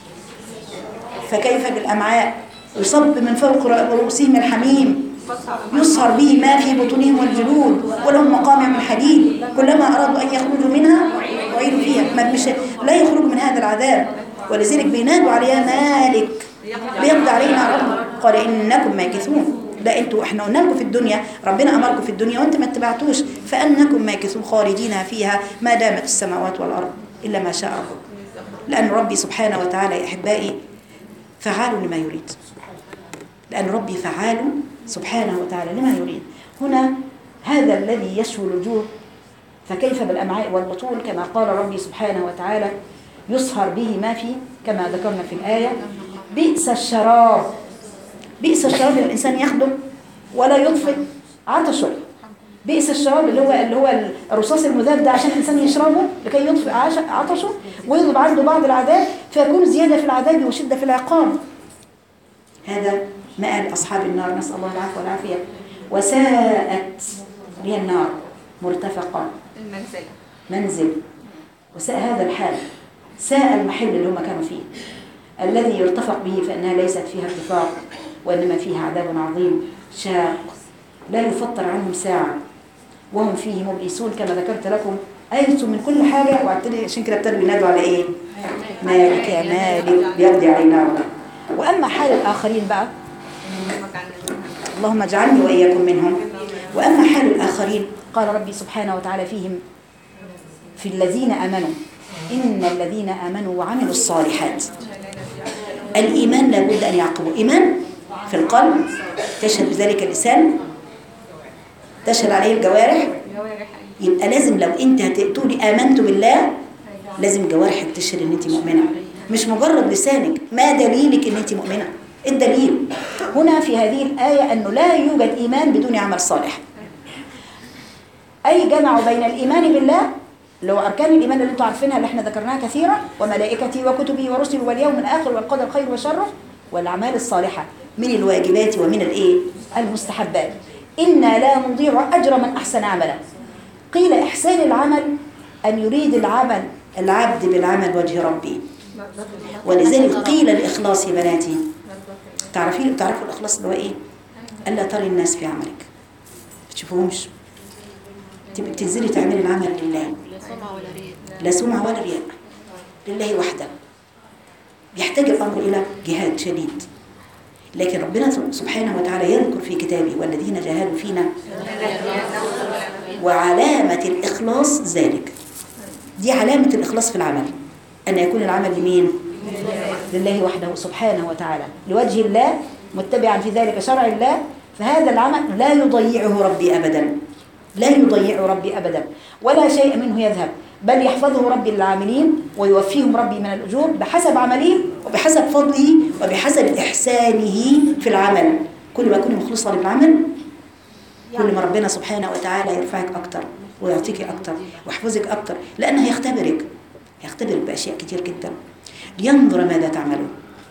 فكيف بالأمعاء؟ يصب من فوق رؤوسهم الحميم، يصهر به ما في بطونهم والجلود، ولهم مقامع من حديد، كلما أرادوا أن يخرجوا منها وعيدوا فيها، ما مش لا يخرجوا من هذا العذاب. ولذلك بينادوا عليها مالك ليقضي علينا ربنا، قال إنكم ماكثون. لا انتوا احنا قلنا لكم في الدنيا، ربنا أمركم في الدنيا وانتم ما اتبعتوش، فأنكم ماكثون خالدين فيها ما دامت السماوات والأرض إلا ما شاء ربكم. لأن ربي سبحانه وتعالى يا أحبائي فعال لما يريد، لأن ربي فعال سبحانه وتعالى لما يريد. هنا هذا الذي يشوي الوجوه فكيف بالأمعاء والبطون، كما قال ربي سبحانه وتعالى يصهر به ما في، كما ذكرنا في الآية. بئس الشراب، بئس الشراب اللي الإنسان يخدم ولا يطفئ عطشه، بئس الشراب اللي هو اللي هو الرصاص المذاب ده عشان الإنسان يشربه لكي يطفئ عطشه ويضرب عنده بعض العذاب فيكون زيادة في العذاب وشدة في العقاب. هذا مآل أصحاب النار، نسأل الله العفو والعافية. وساءت هي النار مرتفقة، المنزل منزل، وساء هذا الحال، ساء المحل اللي هم كانوا فيه الذي يرتفق به، فإنها ليست فيها ارتفاق وإنما فيها عذاب عظيم شاق لا يفطر عنهم ساعة وهم فيه مبئسون، كما ذكرت لكم آية من كل حاجة. وعدتني عشان كده ابتدوا ينادوا على إيه؟ مالك يا مالك بيقضي علينا ربنا. وأما حال الآخرين بقى، اللهم اجعلني وإياكم منهم. وأما حال الآخرين قال ربي سبحانه وتعالى فيهم في الذين آمنوا إن الذين آمنوا وعملوا الصالحات. الإيمان لابد أن يعقبه إيمان في القلب، تشهد بذلك اللسان، تشهد عليه الجوارح. يبقى لازم لو أنت هتقولي آمنت بالله لازم جوارحك تشهد أن أنت مؤمنة، مش مجرد لسانك. ما دليلك أن أنت مؤمنة؟ الدليل هنا في هذه الآية أنه لا يوجد إيمان بدون عمل صالح. أي جمعوا بين الإيمان بالله اللي هو أركان الإيمان اللي انتم عارفينها اللي احنا ذكرناها كثيرا، وملائكته وكتبه ورسله واليوم الآخر والقدر خير وشره، والأعمال الصالحة من الواجبات ومن الإيه؟ المستحبات. إنا لا نضيع أجر من أحسن عملا. قيل إحسان العمل أن يريد العمل العبد بالعمل وجه ربي، ولذلك قيل الإخلاص يا بناتي. تعرفين تعرفوا الإخلاص اللي هو إيه؟ ألا تري الناس في عملك، ما تشوفوهمش، تبقى تنزلي تعملي العمل لله، لا سمع ولا رياء، لا سمع ولا رياء، لله وحده. بيحتاج الأمر إلى جهاد شديد، لكن ربنا سبحانه وتعالى يذكر في كتابه والذين جاهدوا فينا، وعلامة الإخلاص ذلك. دي علامة الإخلاص في العمل، أن يكون العمل لمين؟ لله وحده سبحانه وتعالى، لوجه الله، متبعا في ذلك شرع الله. فهذا العمل لا يضيعه ربي أبدا، لا يضيع ربي أبدا، ولا شيء منه يذهب، بل يحفظه ربي للعاملين ويوفيهم ربي من الأجور بحسب عملهم وبحسب فضله وبحسب إحسانه في العمل. كل ما كنت مخلصة للعمل كل ما ربنا سبحانه وتعالى يرفعك أكتر ويعطيك أكتر ويحفظك أكتر، لأنه يختبرك يختبرك بأشياء كتير جدا لينظر ماذا تعملون.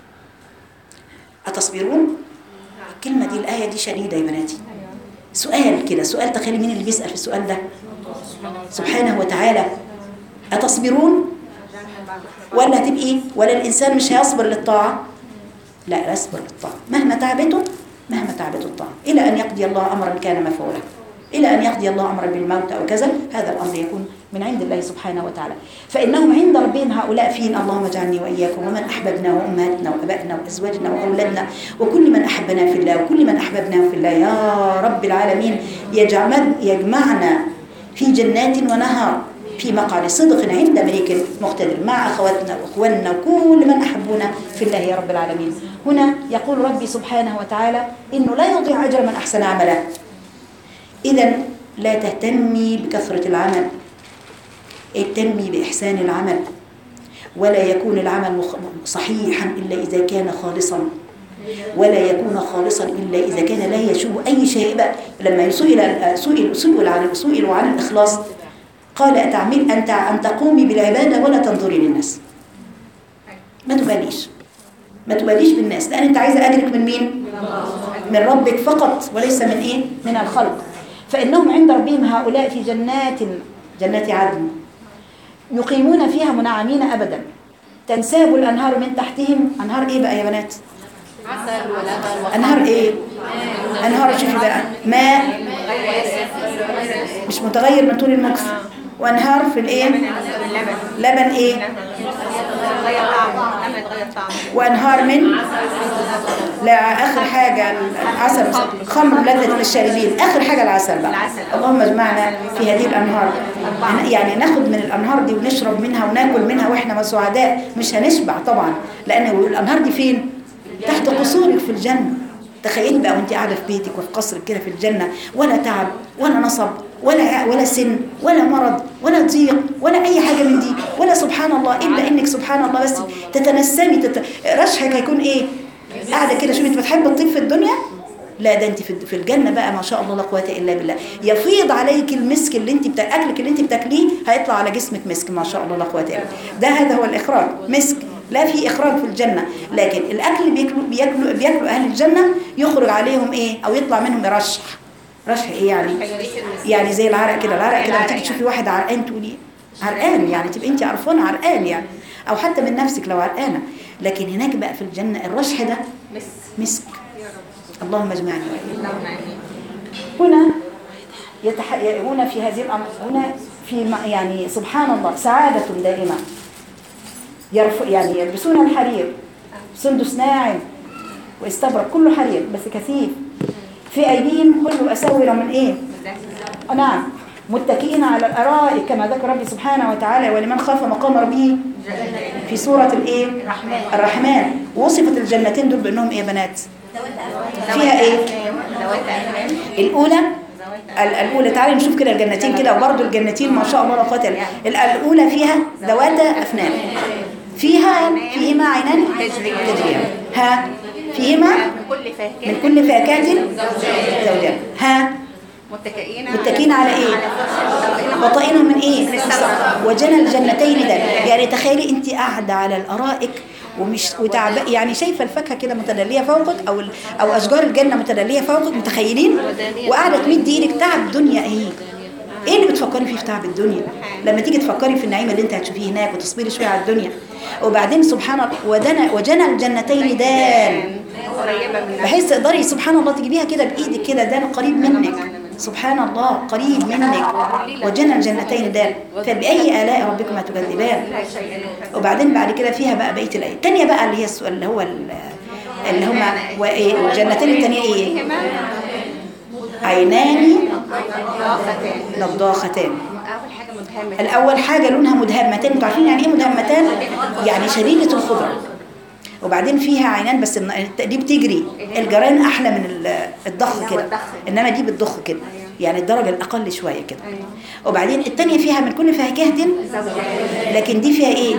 أتصبرون؟ الكلمة دي الآية دي شديدة يا بناتي. سؤال كده، سؤال، تخيلي مين اللي بيسأل في السؤال ده؟ سبحانه وتعالى. أتصبرون؟ ولا هتبقي ولا الإنسان مش هيصبر للطاعة؟ لا، يصبر للطاعة مهما تعبته، مهما تعبته الطاعة، إلى أن يقضي الله أمرا كان مفعولا، إلى أن يقضي الله أمرا بالموت أو كذا. هذا الأمر يكون من عند الله سبحانه وتعالى. فإنهم عند ربهم هؤلاء فين؟ اللهم اجعلني وإياكم ومن أحببنا وأمهاتنا وأبائنا وأزواجنا وأولادنا وكل من أحبنا في الله وكل من أحببناه في الله يا رب العالمين. يجمعنا في جنات ونهار في مقعد صدق عند مليك مقتدر مع أخواتنا وأخواننا وكل من أحبونا في الله يا رب العالمين. هنا يقول ربي سبحانه وتعالى إنه لا يضيع أجر من أحسن عملا. إذن لا تهتمي بكثرة العمل، اهتمي بإحسان العمل، ولا يكون العمل صحيحا إلا إذا كان خالصا، ولا يكون خالصا إلا إذا كان لا يشوب أي شيء. بقى لما سئل سئل سئل عن سئلوا عن الإخلاص قال أتعمل أنت أن تقومي بالعبادة ولا تنظري للناس. ما تباليش ما تباليش بالناس، لأن أنت عايزة أجرك من مين؟ من ربك فقط وليس من إيه؟ من الخلق. فإنهم عند ربهم هؤلاء في جنات جنات عدن يقيمون فيها منعمين أبدا، تنساب الأنهار من تحتهم. أنهار إيه بقى يا بنات؟ عسل ولبن. أنهار إيه؟ أنهار شوفي بقى، ماء مش متغير من طول المكس، وأنهار في الإيه؟ لبن إيه؟ وأنهار من لا آخر حاجة العسل، خمر لذة للشاربين، آخر حاجة العسل بقى. اللهم اجمعنا في هذه الأنهار، يعني ناخد من الأنهار دي ونشرب منها وناكل منها وإحنا سعداء، مش هنشبع طبعا، لأن الأنهار دي فين؟ تحت قصورك في الجنة. تخيل بقى وانت قاعدة في بيتك وفي قصرك كده في الجنة، ولا تعب ولا نصب ولا ولا سن ولا مرض ولا ضيق ولا أي حاجة من دي، ولا سبحان الله إلا إنك سبحان الله بس تتنسمي تت... رشحك هيكون إيه؟ قاعدة كده. شوفي انت بتحب الطيب في الدنيا، لا ده انت في الجنة بقى ما شاء الله لا قوة إلا بالله. يفيض عليك المسك اللي انت بتا... أكلك اللي انت بتاكليه هيطلع على جسمك مسك ما شاء الله لا قوة إلا. ده هذا هو الإخراج، مسك. لا في إخراج في الجنة، لكن الأكل اللي بياكلوا بياكلوا بياكلوا أهل الجنة يخرج عليهم إيه؟ أو يطلع منهم رشح. رشح إيه يعني؟ يعني زي العرق كده. العرق كده بتيجي تشوفي واحد عرقان تقولي عرقان، يعني تبقى انت عارفانه عرقان يعني، أو حتى من نفسك لو عرقانة. لكن هناك بقى في الجنة الرشح ده مسك. اللهم اجمعني هنا يتح... هنا في هذه الأمر، هنا في يعني سبحان الله سعادة دائمة يرف يعني يلبسون الحرير، سندس ناعم واستبرق كله حرير بس كثيف، في أيديهم كله أساور من إيه؟ نعم، متكئين على الأرائك كما ذكر ربي سبحانه وتعالى، ولمن خاف مقام ربه في سورة الإيه؟ الرحمن. وصفت الجنتين دول بأنهم إيه بنات؟ فيها إيه؟ الأولى الأولى تعالي نشوف كده الجنتين كده، وبرضه الجنتين ما شاء الله لا قوة إلا بالله. الأولى فيها ذواتا أفنان، فيها فيهما عينان تجريان، ها فيهما من كل فاكهة زوجان، ها متكئين على ايه؟ بطائنهم من ايه؟ وجنى الجنتين ده، يعني تخيلي انت قاعده على الارائك ومش وتعب يعني شايفه الفاكهه كده متدليه فوقك، او او اشجار الجنه متدليه فوقك، متخيلين؟ وقاعده تمدي ايدك. تعب الدنيا ايه؟ ايه اللي بتفكري فيه في تعب الدنيا؟ لما تيجي تفكري في النعيم اللي انت هتشوفيه هناك وتصبري شويه على الدنيا. وبعدين سبحان الله وجنى وجنى الجنتين دان، بحيث تقدري سبحان الله تجيبيها كده بايدك كده، دان قريب منك، سبحان الله قريب منك. وجنى الجنتين دان فبأي آلاء ربكما تكذبان. وبعدين بعد كده فيها بقى بقيه الايه الثانيه بقى اللي هي السؤال اللي هو اللي هما والجنتين الثانيه ايه؟ عينان نضاختان. الأول حاجة لونها مدهمتان، انتوا عارفين يعني ايه مدهمتان؟ يعني شديدة الخضرة. وبعدين فيها عينان بس دي بتجري، الجران أحلى من الضخ كده، إنما دي بتضخ كده يعني الدرجة الأقل شوية كده. وبعدين الثانية فيها من كل فاكهة، لكن دي فيها ايه؟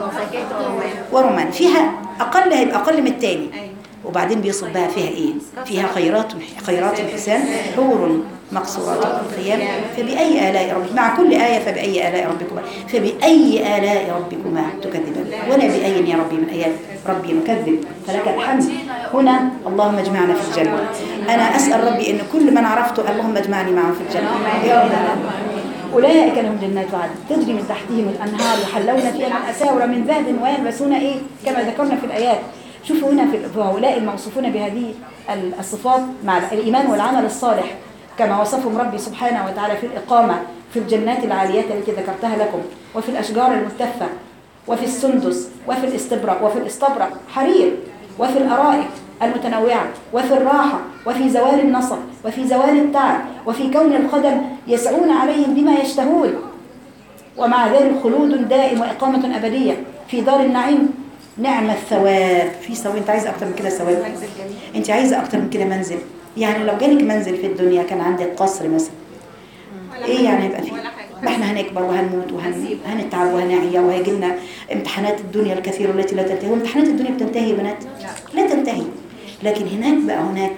ورمان، فيها أقل هيبقى أقل من الثاني. وبعدين بيصب بها فيها ايه؟ فيها خيرات خيرات حسان حور مقصورات الخيام. فبأي آلاء ربكما، مع كل آية فبأي آلاء ربكما، فبأي آلاء ربكما تكذبان، ولا بأي يا ربي من آيات ربي نكذب، فلك الحمد. هنا اللهم اجمعنا في الجنة. أنا أسأل ربي إن كل من عرفته اللهم اجمعني معه في الجنة يا رب. أولئك لهم جنات عدن تجري من تحتهم الأنهار يحلون فيها من أساور من ذهب ويلبسون إيه كما ذكرنا في الآيات. شوفوا هنا في هؤلاء الموصوفون بهذه الصفات مع الإيمان والعمل الصالح كما وصفهم ربي سبحانه وتعالى في الإقامة في الجنات العاليات التي ذكرتها لكم، وفي الأشجار الملتفة، وفي السندس، وفي الاستبرق، وفي الاستبرق حرير، وفي الأرائك المتنوعة، وفي الراحة، وفي زوال النصب، وفي زوال التعب، وفي كون القدم يسعون عليهم بما يشتهون، ومع ذلك خلود دائم وإقامة أبدية في دار النعيم. نعم الثواب، في ثواب. انت عايزه اكتر من كده ثواب؟ انت عايزه اكتر من كده منزل؟ يعني لو جالك منزل في الدنيا كان عندك قصر مثلا، ايه يعني هيبقى فيه؟ ما احنا هنكبر وهنموت وهنتعب وهنعيا وهيجي لنا امتحانات الدنيا الكثيره التي لا تنتهي. وامتحانات الدنيا بتنتهي يا بنات؟ لا تنتهي. لكن هناك بقى هناك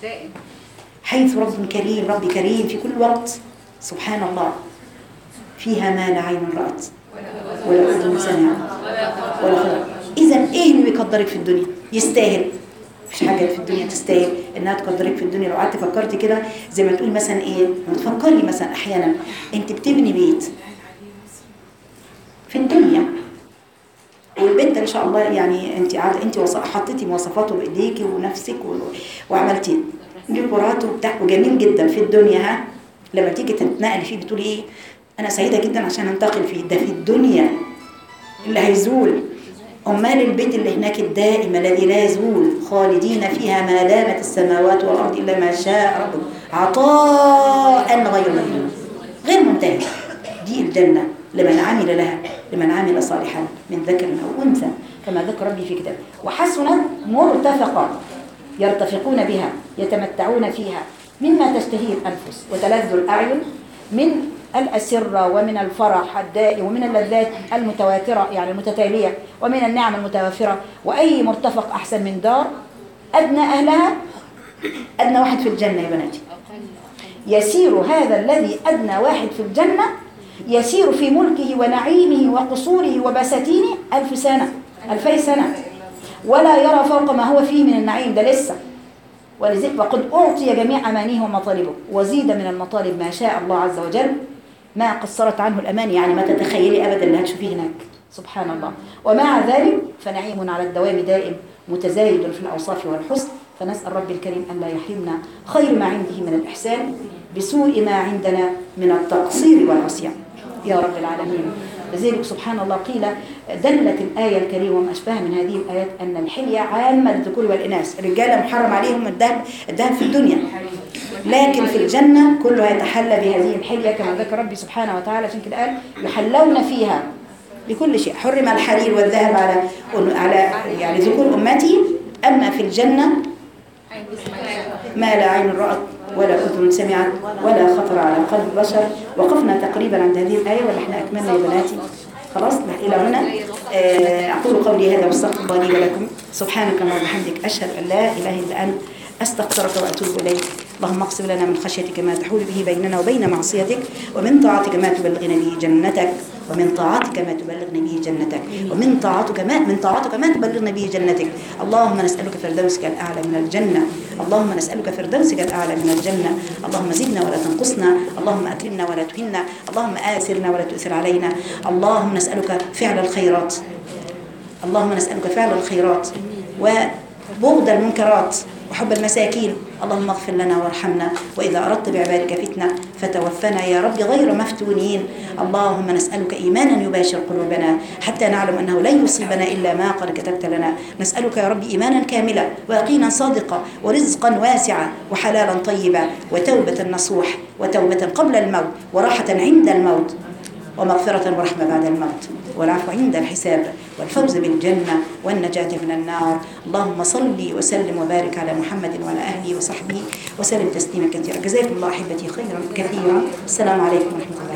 حيث رب كريم، رب كريم في كل وقت سبحان الله، فيها ما لا عين رأت ولا أذن سمعت ولا خلق. إذا إيه اللي بيقدرك في الدنيا؟ يستاهل. مفيش حاجة في الدنيا تستاهل إنها تقدرك في الدنيا. لو قعدت فكرتي كده زي ما تقول مثلا إيه، تفكري مثلا أحيانا أنت بتبني بيت في الدنيا، والبيت ده إن شاء الله يعني أنت عارفة أنت حطيتي مواصفاته بإيديكي ونفسك وعملتي ديكورات وبتاع وجميل جدا في الدنيا. ها لما تيجي تتنقلي فيه بتقولي إيه؟ أنا سعيدة جدا عشان أنتقل فيه. ده في الدنيا اللي هيزول. أمال البيت اللي هناك الدائم الذي لا يزول خالدين فيها ما دامت السماوات والأرض إلا ما شاء ربك عطاء غير ممنون غير منتهي. دي الجنة لمن عمل لها، لمن عمل صالحا من ذكر أو أنثى كما ذكر ربي في كتابه. وحسنت مرتفقا يرتفقون بها يتمتعون فيها مما تشتهيه الأنفس وتلذ الأعين من الأسرة ومن الفرح الدائم ومن اللذات المتواترة يعني المتتالية ومن النعم المتوافرة. وأي مرتفق أحسن من دار أدنى أهلها أدنى واحد في الجنة يا بناتي. يسير هذا الذي أدنى واحد في الجنة يسير في ملكه ونعيمه وقصوره وبساتينه ألف سنة ألفي سنة ولا يرى فوق ما هو فيه من النعيم. ده لسه. ولذلك وقد أعطي جميع أمانيه ومطالبه وزيد من المطالب ما شاء الله عز وجل ما قصرت عنه الأماني، يعني ما تتخيلي أبدا اللي هتشوفيه هناك سبحان الله. ومع ذلك فنعيم على الدوام دائم متزايد في الأوصاف والحسن. فنسأل ربي الكريم أن لا يحرمنا خير ما عنده من الإحسان بسوء ما عندنا من التقصير والعصيان يا رب العالمين. لذلك سبحان الله قيل دلت الآية الكريمة وما أشبه من هذه الآيات أن الحلية عامة للذكور والإناث. الرجال محرم عليهم الذهب الذهب في الدنيا، لكن في الجنة كله يتحلى بهذه الحلية كما ذكر ربي سبحانه وتعالى. عشان كده قال يحلون فيها بكل شيء. حرم الحرير والذهب على على يعني ذكور أمتي، أما في الجنة ما لا عين رأت ولا أذن سمعت ولا خطر على قلب بشر. وقفنا تقريبا عند هذه الآية ولا احنا أكملنا يا بناتي؟ خلاص إلى هنا. أقول قولي هذا واستغفر الله لي ولكم. سبحانك اللهم وبحمدك أشهد أن لا إله إلا أنت أستغفرك وأتوب إليك. اللهم اقسم لنا من خشيتك ما تحول به بيننا وبين معصيتك، ومن طاعتك ما تبلغنا به جنتك، ومن طاعتك ما تبلغنا به جنتك، ومن طاعتك ما من طاعتك ما تبلغنا به جنتك. اللهم نسألك فردوسك الأعلى من الجنة، اللهم نسألك فردوسك الأعلى من الجنة. اللهم زدنا ولا تنقصنا، اللهم أكرمنا ولا تهنا، اللهم آثرنا ولا تؤثر علينا. اللهم نسألك فعل الخيرات، اللهم نسألك فعل الخيرات وبغض المنكرات وحب المساكين. اللهم اغفر لنا وارحمنا، وإذا أردت بعبادك فتنة فتوفنا يا رب غير مفتونين. اللهم نسألك إيمانا يباشر قلوبنا حتى نعلم أنه لن يصيبنا إلا ما قد كتبت لنا. نسألك يا رب إيمانا كاملا ويقينا صادقا ورزقا واسعا وحلالا طيبا وتوبة نصوح وتوبة قبل الموت وراحة عند الموت ومغفرة ورحمة بعد الموت والعفو عند الحساب والفوز بالجنة والنجاة من النار. اللهم صل وسلم وبارك على محمد وعلى أهله وصحبه وسلم تسليما كثيرا. جزاكم الله أحبتي خيرا كثيرا. السلام عليكم ورحمة الله.